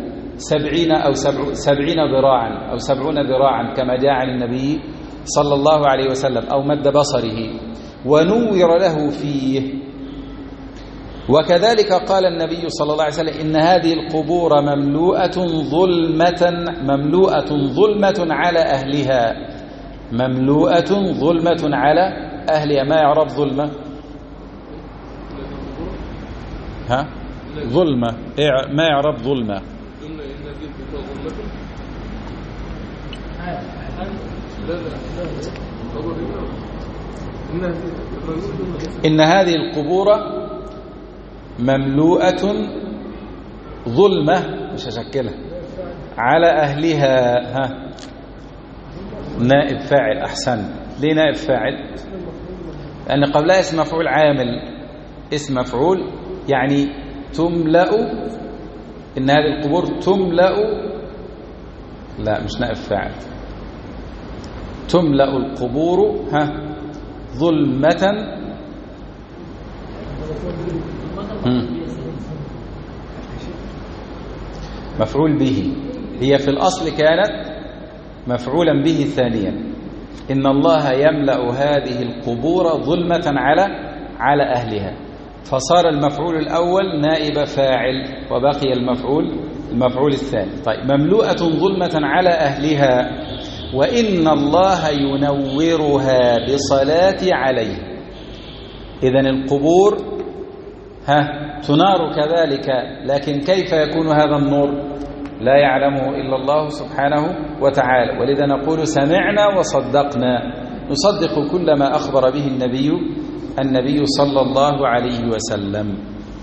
70 ذراعا أو 70 ذراعا كما جاء عن النبي صلى الله عليه وسلم، أو مد بصره ونور له فيه. وكذلك قال النبي صلى الله عليه وسلم: إن هذه القبور مملوءة ظلمة على أهلها. مملوءة ظلمة على أهلها. ما يعرف ظلمة؟ ظلمة. ما يعرف ظلمة؟ إن هذه القبور مملوءة ظلمة، مش هشكلها، على أهلها. نائب فاعل. أحسن. ليه نائب فاعل؟ لأن قبلها اسم مفعول عامل. اسم مفعول يعني تملأ. إن هذه القبور تملأ. لا، مش نائب فاعل. تملأ القبور ظلمة. مفعول به. هي في الأصل كانت مفعولا به ثانيا. إن الله يملأ هذه القبور ظلمة على أهلها، فصار المفعول الأول نائب فاعل وبقي المفعول الثاني. طيب، مملوءة ظلمة على أهلها، وإن الله ينورها بصلاة عليه. إذن القبور تنار كذلك، لكن كيف يكون هذا النور؟ لا يعلمه إلا الله سبحانه وتعالى. ولذا نقول سمعنا وصدقنا، نصدق كل ما أخبر به النبي صلى الله عليه وسلم.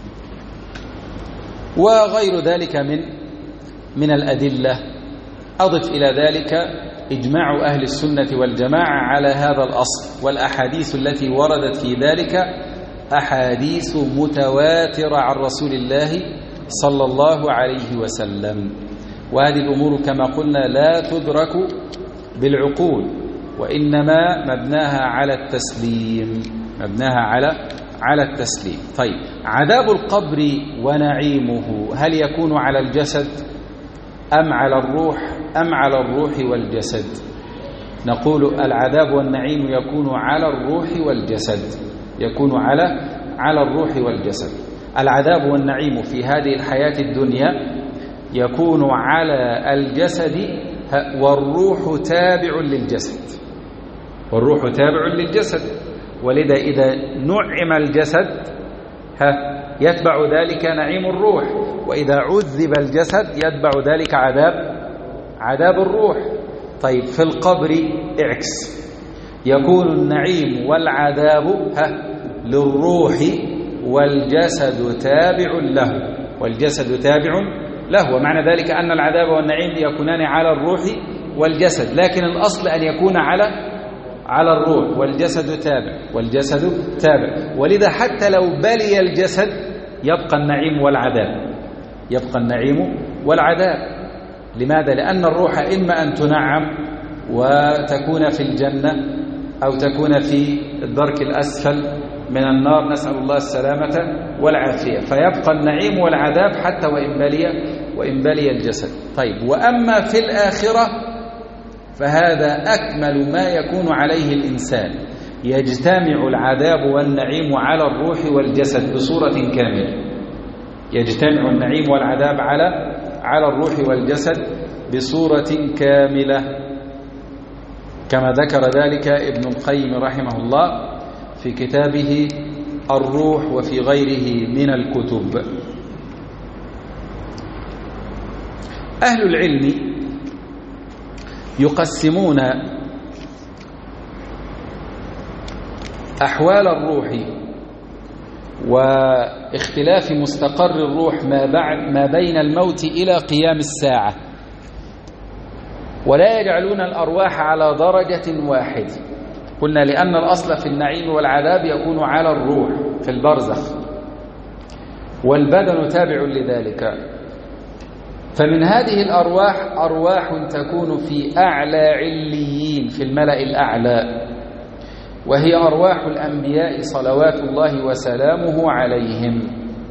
وغير ذلك من الأدلة. أضف إلى ذلك إجماع أهل السنة والجماعة على هذا الأصل، والأحاديث التي وردت في ذلك أحاديث متواترة عن رسول الله صلى الله عليه وسلم. وهذه الأمور كما قلنا لا تدرك بالعقول، وإنما مبناها على التسليم. على التسليم. طيب، عذاب القبر ونعيمه هل يكون على الجسد أم على الروح والجسد؟ نقول العذاب والنعيم يكون على الروح والجسد. يكون على الروح والجسد. العذاب والنعيم في هذه الحياة الدنيا يكون على الجسد، والروح تابع للجسد. ولذا إذا نعم الجسد يتبع ذلك نعيم الروح، وإذا عذب الجسد يتبع ذلك عذاب الروح. طيب في القبر اعكس، يكون النعيم والعذاب للروح والجسد تابع له، ومعنى ذلك أن العذاب والنعيم يكونان على الروح والجسد، لكن الأصل أن يكون على الروح والجسد تابع. ولذا حتى لو بلي الجسد يبقى النعيم والعذاب. لماذا؟ لأن الروح إما أن تنعم وتكون في الجنة أو تكون في الدرك الأسفل من النار، نسأل الله السلامة والعافية، فيبقى النعيم والعذاب حتى وإن بلي الجسد. طيب، وأما في الآخرة فهذا أكمل ما يكون عليه الإنسان، يجتمع العذاب والنعيم على الروح والجسد بصورة كاملة، يجتمع النعيم والعذاب على الروح والجسد بصورة كاملة، كما ذكر ذلك ابن القيم رحمه الله في كتابه الروح وفي غيره من الكتب. أهل العلم يقسمون أحوال الروح واختلاف مستقر الروح ما بين الموت إلى قيام الساعة، ولا يجعلون الأرواح على درجة واحدة. قلنا لأن الأصل في النعيم والعذاب يكون على الروح في البرزخ، والبدن تابع لذلك. فمن هذه الأرواح أرواح تكون في أعلى عليين في الملأ الأعلى، وهي أرواح الأنبياء صلوات الله وسلامه عليهم،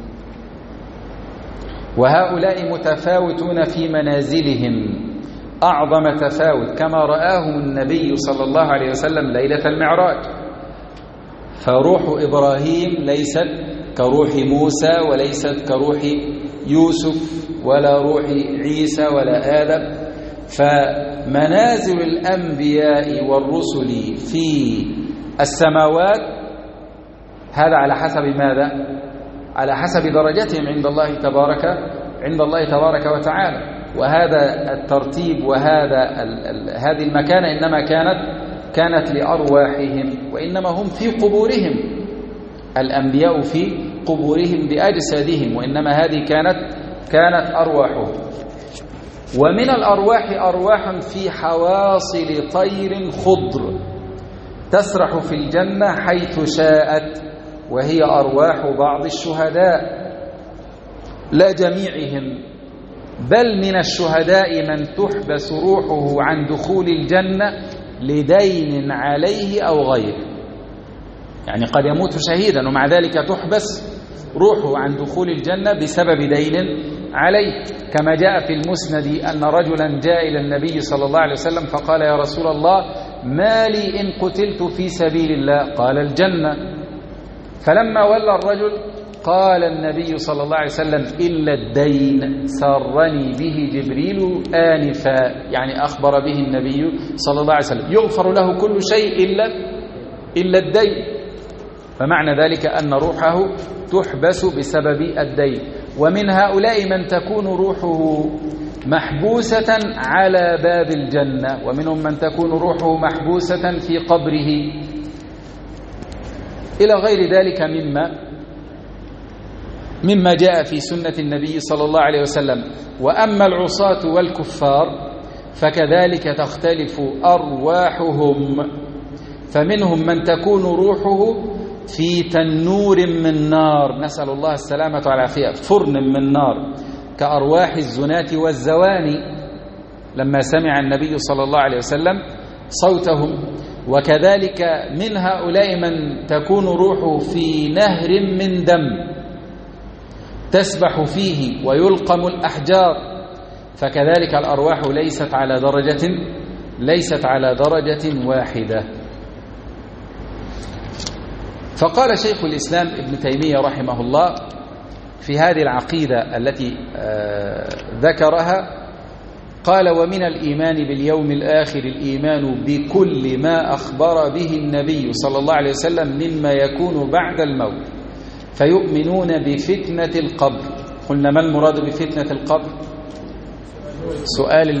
وهؤلاء متفاوتون في منازلهم أعظم تفاوت، كما رآهم النبي صلى الله عليه وسلم ليلة المعراج. فروح إبراهيم ليست كروح موسى، وليست كروح يوسف، ولا روح عيسى ولا آدم. فمنازل الأنبياء والرسل في السماوات هذا على حسب ماذا؟ على حسب درجتهم عند الله تبارك وتعالى. وهذا الترتيب هذه المكانة إنما كانت لأرواحهم، وإنما هم في قبورهم، الأنبياء في قبورهم بأجسادهم، وإنما هذه كانت أرواحهم. ومن الأرواح أرواح في حواصل طير خضر تسرح في الجنة حيث شاءت، وهي أرواح بعض الشهداء لا جميعهم، بل من الشهداء من تحبس روحه عن دخول الجنة لدين عليه أو غيره، يعني قد يموت شهيدا ومع ذلك تحبس روحه عن دخول الجنة بسبب دين عليه، كما جاء في المسند أن رجلا جاء إلى النبي صلى الله عليه وسلم فقال: يا رسول الله، ما لي إن قتلت في سبيل الله؟ قال: الجنة. فلما ولى الرجل قال النبي صلى الله عليه وسلم: إلا الدين سرني به جبريل آنفا، يعني أخبر به النبي صلى الله عليه وسلم، يغفر له كل شيء إلا الدين. فمعنى ذلك أن روحه تحبس بسبب الدين. ومن هؤلاء من تكون روحه محبوسة على باب الجنة، ومنهم من تكون روحه محبوسة في قبره، إلى غير ذلك مما جاء في سنة النبي صلى الله عليه وسلم. وأما العصاة والكفار فكذلك تختلف أرواحهم، فمنهم من تكون روحه في تنور من نار، نسأل الله السلامة والعافية، فرن من نار، كأرواح الزناة والزواني لما سمع النبي صلى الله عليه وسلم صوتهم. وكذلك من هؤلاء من تكون روحه في نهر من دم تسبح فيه ويلقم الأحجار، فكذلك الأرواح ليست على درجة واحدة. فقال شيخ الإسلام ابن تيمية رحمه الله في هذه العقيدة التي ذكرها، قال: ومن الإيمان باليوم الآخر الإيمان بكل ما أخبر به النبي صلى الله عليه وسلم مما يكون بعد الموت، فيؤمنون بفتنة القبر. قلنا ما المراد بفتنة القبر؟ سؤال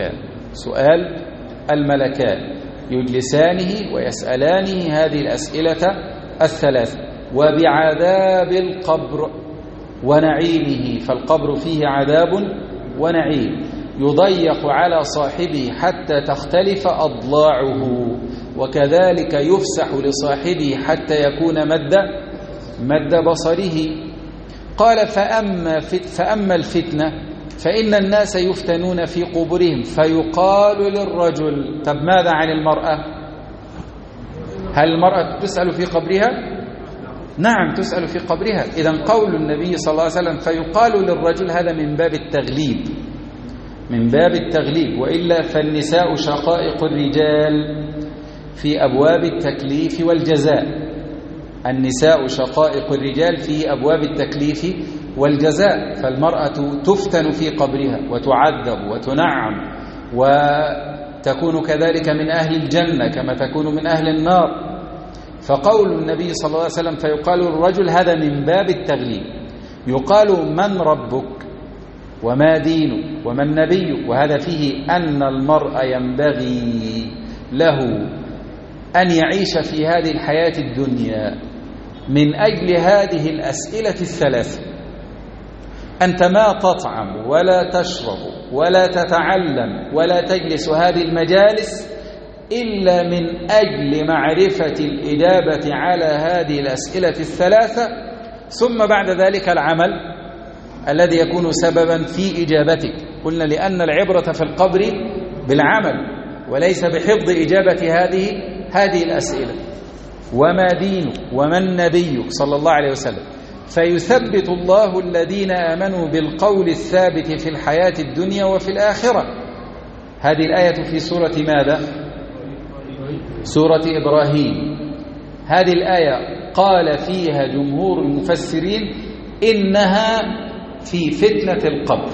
الملكان يجلسانه ويسألانه هذه الأسئلة الثلاث، وبعذاب القبر ونعيمه، فالقبر فيه عذاب ونعيم، يضيق على صاحبه حتى تختلف أضلاعه، وكذلك يفسح لصاحبه حتى يكون مد بصره. قال فأما الفتنة فإن الناس يفتنون في قبورهم فيقال للرجل. طب ماذا عن المرأة؟ هل المرأة تسأل في قبرها؟ نعم تسأل في قبرها. إذن قول النبي صلى الله عليه وسلم فيقال للرجل هذا من باب التغليب، وإلا فالنساء شقائق الرجال في أبواب التكليف والجزاء. النساء شقائق الرجال في أبواب التكليف والجزاء، فالمرأة تفتن في قبرها وتعذب وتنعم وتكون كذلك من أهل الجنة كما تكون من أهل النار. فقول النبي صلى الله عليه وسلم فيقال للرجل هذا من باب التغليب. يقال من ربك وما دينك ومن نبيك، وهذا فيه أن المرء ينبغي له أن يعيش في هذه الحياة الدنيا من أجل هذه الأسئلة الثلاثة. أنت ما تطعم ولا تشرب ولا تتعلم ولا تجلس هذه المجالس إلا من أجل معرفة الإجابة على هذه الأسئلة الثلاثة، ثم بعد ذلك العمل الذي يكون سببا في إجابتك. قلنا لأن العبرة في القبر بالعمل وليس بحفظ إجابة هذه الأسئلة. وما دينك ومن نبيك صلى الله عليه وسلم، فيثبت الله الذين آمنوا بالقول الثابت في الحياة الدنيا وفي الآخرة. هذه الآية في سورة ماذا؟ سورة إبراهيم. هذه الآية قال فيها جمهور المفسرين إنها في فتنة القبر،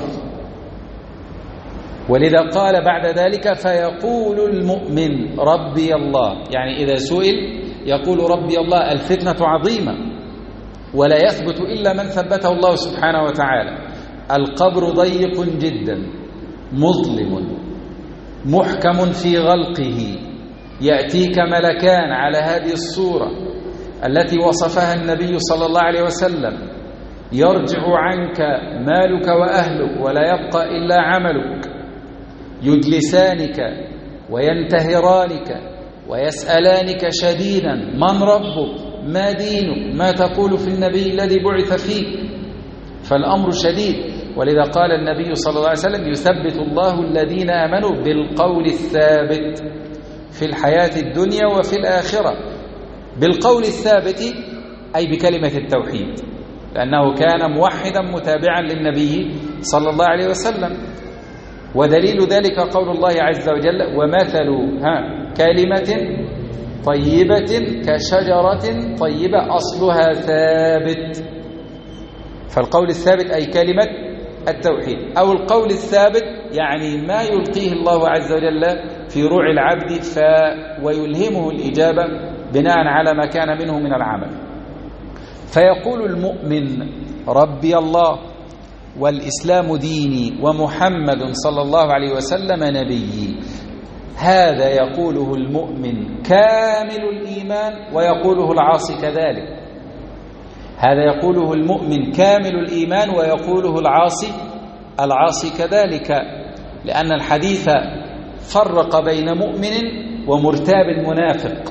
ولذا قال بعد ذلك فيقول المؤمن ربي الله، يعني إذا سئل يقول ربي الله. الفتنة عظيمة ولا يثبت إلا من ثبته الله سبحانه وتعالى. القبر ضيق جدا مظلم محكم في غلقه، يأتيك ملكان على هذه الصورة التي وصفها النبي صلى الله عليه وسلم، يرجع عنك مالك وأهلك ولا يبقى إلا عملك، يجلسانك وينتهرانك ويسألانك شديدا من ربك ما دينك ما تقول في النبي الذي بعث فيك. فالأمر شديد، ولذا قال النبي صلى الله عليه وسلم يثبت الله الذين آمنوا بالقول الثابت في الحياة الدنيا وفي الآخرة. بالقول الثابت أي بكلمة التوحيد، لأنه كان موحدا متابعا للنبي صلى الله عليه وسلم. ودليل ذلك قول الله عز وجل ومثل كلمة طيبة كشجرة طيبة أصلها ثابت. فالقول الثابت أي كلمة التوحيد، أو القول الثابت يعني ما يلقيه الله عز وجل في روع العبد ويلهمه الإجابة بناء على ما كان منه من العمل. فيقول المؤمن ربي الله والإسلام ديني ومحمد صلى الله عليه وسلم نبيي. هذا يقوله المؤمن كامل الإيمان ويقوله العاصي كذلك. هذا يقوله المؤمن كامل الإيمان ويقوله العاصي كذلك، لأن الحديث فرق بين مؤمن ومرتاب منافق.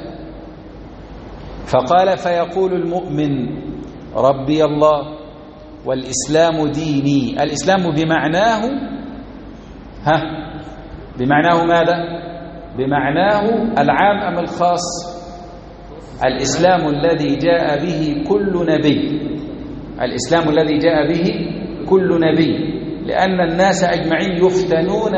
فقال فيقول المؤمن ربي الله والإسلام ديني. الإسلام بمعناه ماذا؟ بمعناه العام أم الخاص؟ الإسلام الذي جاء به كل نبي، الإسلام الذي جاء به كل نبي، لأن الناس أجمعين يفتنون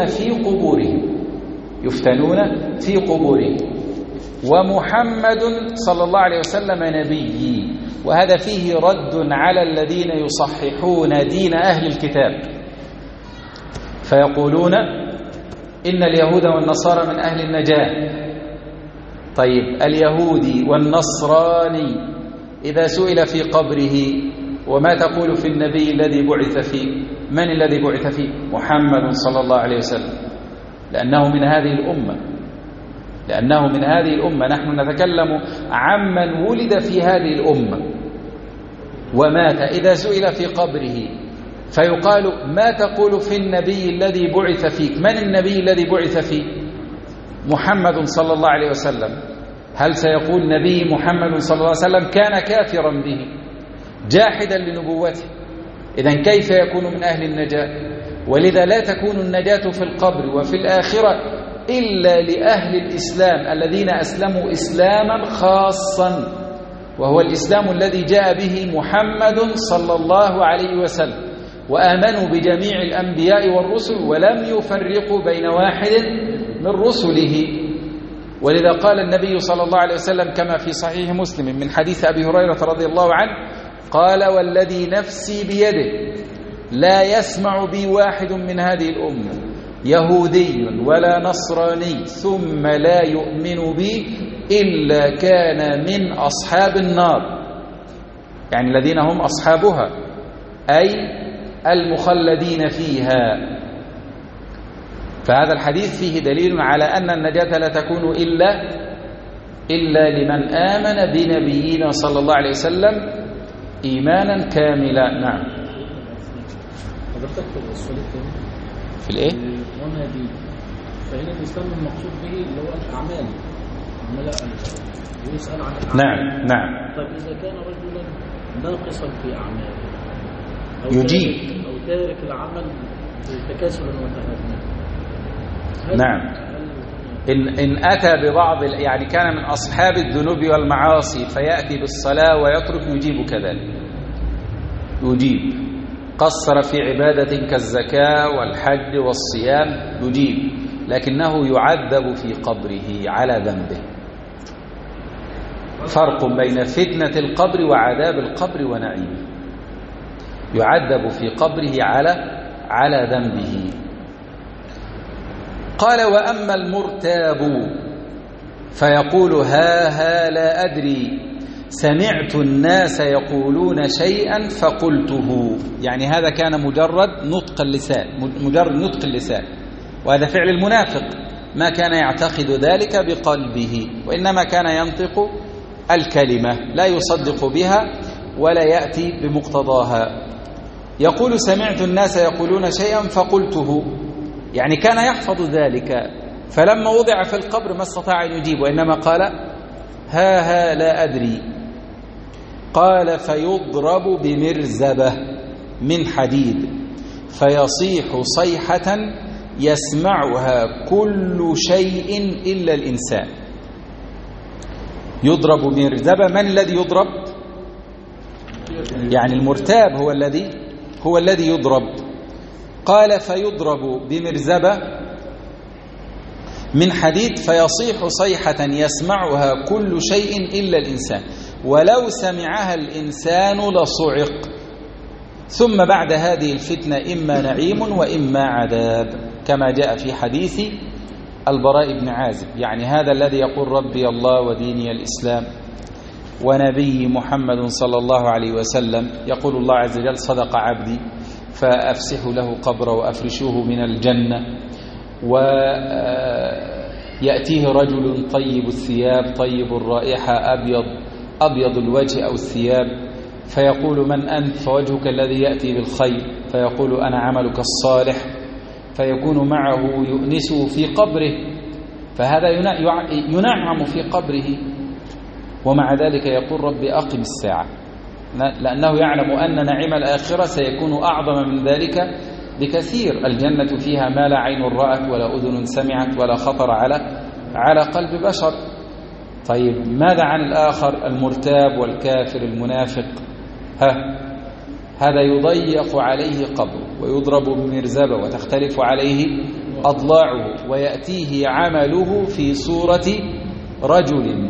في قبورهم، ومحمد صلى الله عليه وسلم نبي. وهذا فيه رد على الذين يصححون دين أهل الكتاب، فيقولون إن اليهود والنصارى من أهل النجاة. طيب اليهودي والنصراني إذا سئل في قبره وما تقول في النبي الذي بعث فيه؟ من الذي بعث فيه؟ محمد صلى الله عليه وسلم، لأنه من هذه الأمة. نحن نتكلم عمن ولد في هذه الأمة ومات. إذا سئل في قبره فيقال ما تقول في النبي الذي بعث فيك؟ من النبي الذي بعث فيه؟ محمد صلى الله عليه وسلم. هل سيقول نبي محمد صلى الله عليه وسلم كان كافرا به جاحدا لنبوته؟ إذن كيف يكون من أهل النجاة؟ ولذا لا تكون النجاة في القبر وفي الآخرة إلا لأهل الإسلام الذين أسلموا إسلاما خاصا، وهو الإسلام الذي جاء به محمد صلى الله عليه وسلم، وآمنوا بجميع الأنبياء والرسل ولم يفرقوا بين واحد من رسله. ولذا قال النبي صلى الله عليه وسلم كما في صحيح مسلم من حديث أبي هريرة رضي الله عنه قال: والذي نفسي بيده لا يسمع بي واحد من هذه الأمة يهودي ولا نصراني ثم لا يؤمن بي إلا كان من أصحاب النار، يعني الذين هم أصحابها، أي المخلدين فيها. فهذا الحديث فيه دليل على أن النجاة لا تكون إلا لمن آمن بنبينا صلى الله عليه وسلم إيمانا كاملا. نعم. حضرتك في السؤال الثاني في الإيه؟ ونبي، فهنا الإسلام المقصود به اللي هو الأعمال ويسأل عن الأعمال. نعم. طيب إذا كان رجلا ناقصا في أعماله يجيب أو تارك العمل تكاسلا وتهاونا، نعم، إن أتى ببعض يعني كان من أصحاب الذنوب والمعاصي فيأتي بالصلاة ويترك يجيب كذلك، يجيب. قصر في عبادة كالزكاة والحج والصيام يجيب، لكنه يعذب في قبره على ذنبه. فرق بين فتنة القبر وعذاب القبر ونعيمه. يعذب في قبره على ذنبه. قال: وأما المرتاب فيقول ها لا أدري سمعت الناس يقولون شيئا فقلته. يعني هذا كان مجرد نطق اللسان، وهذا فعل المنافق، ما كان يعتقد ذلك بقلبه، وإنما كان ينطق الكلمة لا يصدق بها ولا يأتي بمقتضاها. يقول سمعت الناس يقولون شيئا فقلته، يعني كان يحفظ ذلك، فلما وضع في القبر ما استطاع أن يجيب، وإنما قال ها لا أدري. قال: فيضرب بمرزبة من حديد فيصيح صيحة يسمعها كل شيء إلا الإنسان. يضرب بمرزبة. من الذي يضرب؟ يعني المرتاب هو الذي يضرب. قال: فيضرب بمرزبة من حديد فيصيح صيحة يسمعها كل شيء إلا الإنسان، ولو سمعها الإنسان لصعق. ثم بعد هذه الفتنة إما نعيم وإما عذاب، كما جاء في حديث البراء بن عازب. يعني هذا الذي يقول ربي الله وديني الإسلام ونبي محمد صلى الله عليه وسلم، يقول الله عز وجل: صدق عبدي فأفسح له قبره وأفرشوه من الجنة. ويأتيه رجل طيب الثياب طيب الرائحة أبيض الوجه أو الثياب، فيقول: من أنت؟ فوجهك الذي يأتي بالخير، فيقول: أنا عملك الصالح، فيكون معه يؤنسه في قبره، فهذا ينعم في قبره، ومع ذلك يقول: ربي أقم الساعة، لأنه يعلم أن نعيم الآخرة سيكون أعظم من ذلك بكثير. الجنة فيها ما لا عين رأت ولا أذن سمعت ولا خطر على قلب بشر. طيب ماذا عن الآخر المرتاب والكافر المنافق؟ هذا يضيق عليه قبره ويضرب بمرزبة وتختلف عليه أضلاعه، ويأتيه عمله في صورة رجل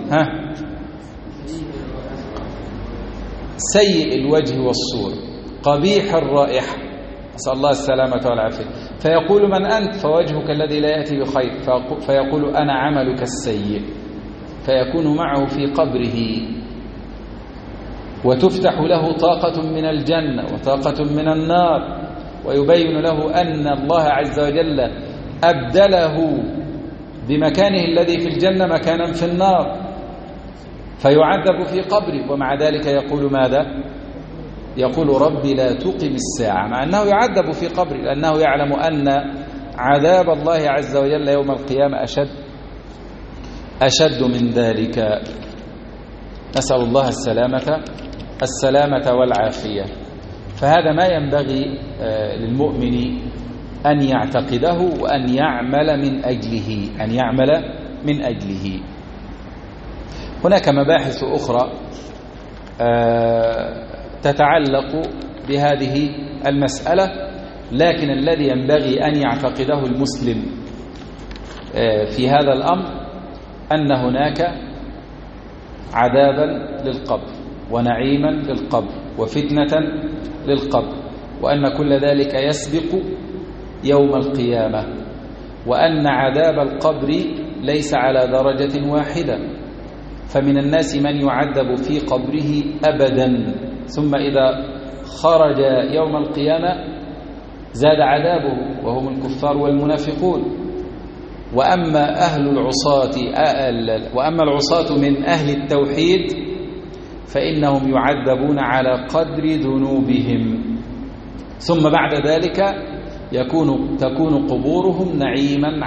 سيء الوجه والصورة قبيح الرائحة، نسأل الله السلامة والعافية. فيقول: من أنت؟ فوجهك الذي لا يأتي بخير، فيقول: أنا عملك السيء، فيكون معه في قبره. وتفتح له طاقة من الجنة وطاقة من النار، ويبين له أن الله عز وجل أبدله بمكانه الذي في الجنة مكانا في النار، فيعذب في قبره، ومع ذلك يقول ماذا؟ يقول ربي لا تقم الساعة، مع أنه يعذب في قبره، لأنه يعلم أن عذاب الله عز وجل يوم القيامة أشد من ذلك. نسأل الله السلامة والعافية. فهذا ما ينبغي للمؤمن أن يعتقده وأن يعمل من أجله. هناك مباحث أخرى تتعلق بهذه المسألة، لكن الذي ينبغي أن يعتقده المسلم في هذا الأمر أن هناك عذابا للقبر ونعيما للقبر وفتنة للقبر، وأن كل ذلك يسبق يوم القيامة، وأن عذاب القبر ليس على درجة واحدة، فمن الناس من يعذب في قبره أبدا، ثم إذا خرج يوم القيامة زاد عذابه، وهم الكفار والمنافقون. وأما العصاة من أهل التوحيد فإنهم يعذبون على قدر ذنوبهم، ثم بعد ذلك تكون قبورهم نعيما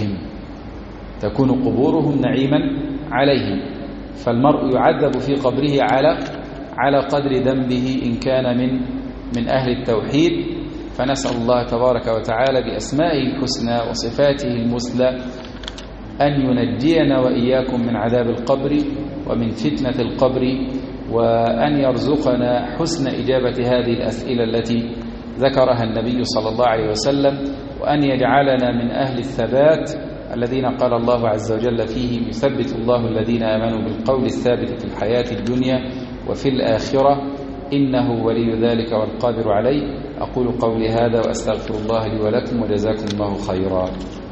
عليهم. فالمرء يعذب في قبره على قدر ذنبه إن كان من أهل التوحيد. فنسأل الله تبارك وتعالى بأسمائه الحسنى وصفاته المثلى أن ينجينا وإياكم من عذاب القبر ومن فتنة القبر، وأن يرزقنا حسن إجابة هذه الأسئلة التي ذكرها النبي صلى الله عليه وسلم، وأن يجعلنا من أهل الثبات الذين قال الله عز وجل فيهم: يثبت الله الذين آمنوا بالقول الثابت في الحياة الدنيا وفي الآخرة إنه ولي ذلك والقادر عليه. أقول قولي هذا وأستغفر الله لي ولكم، وجزاكم الله خيرا.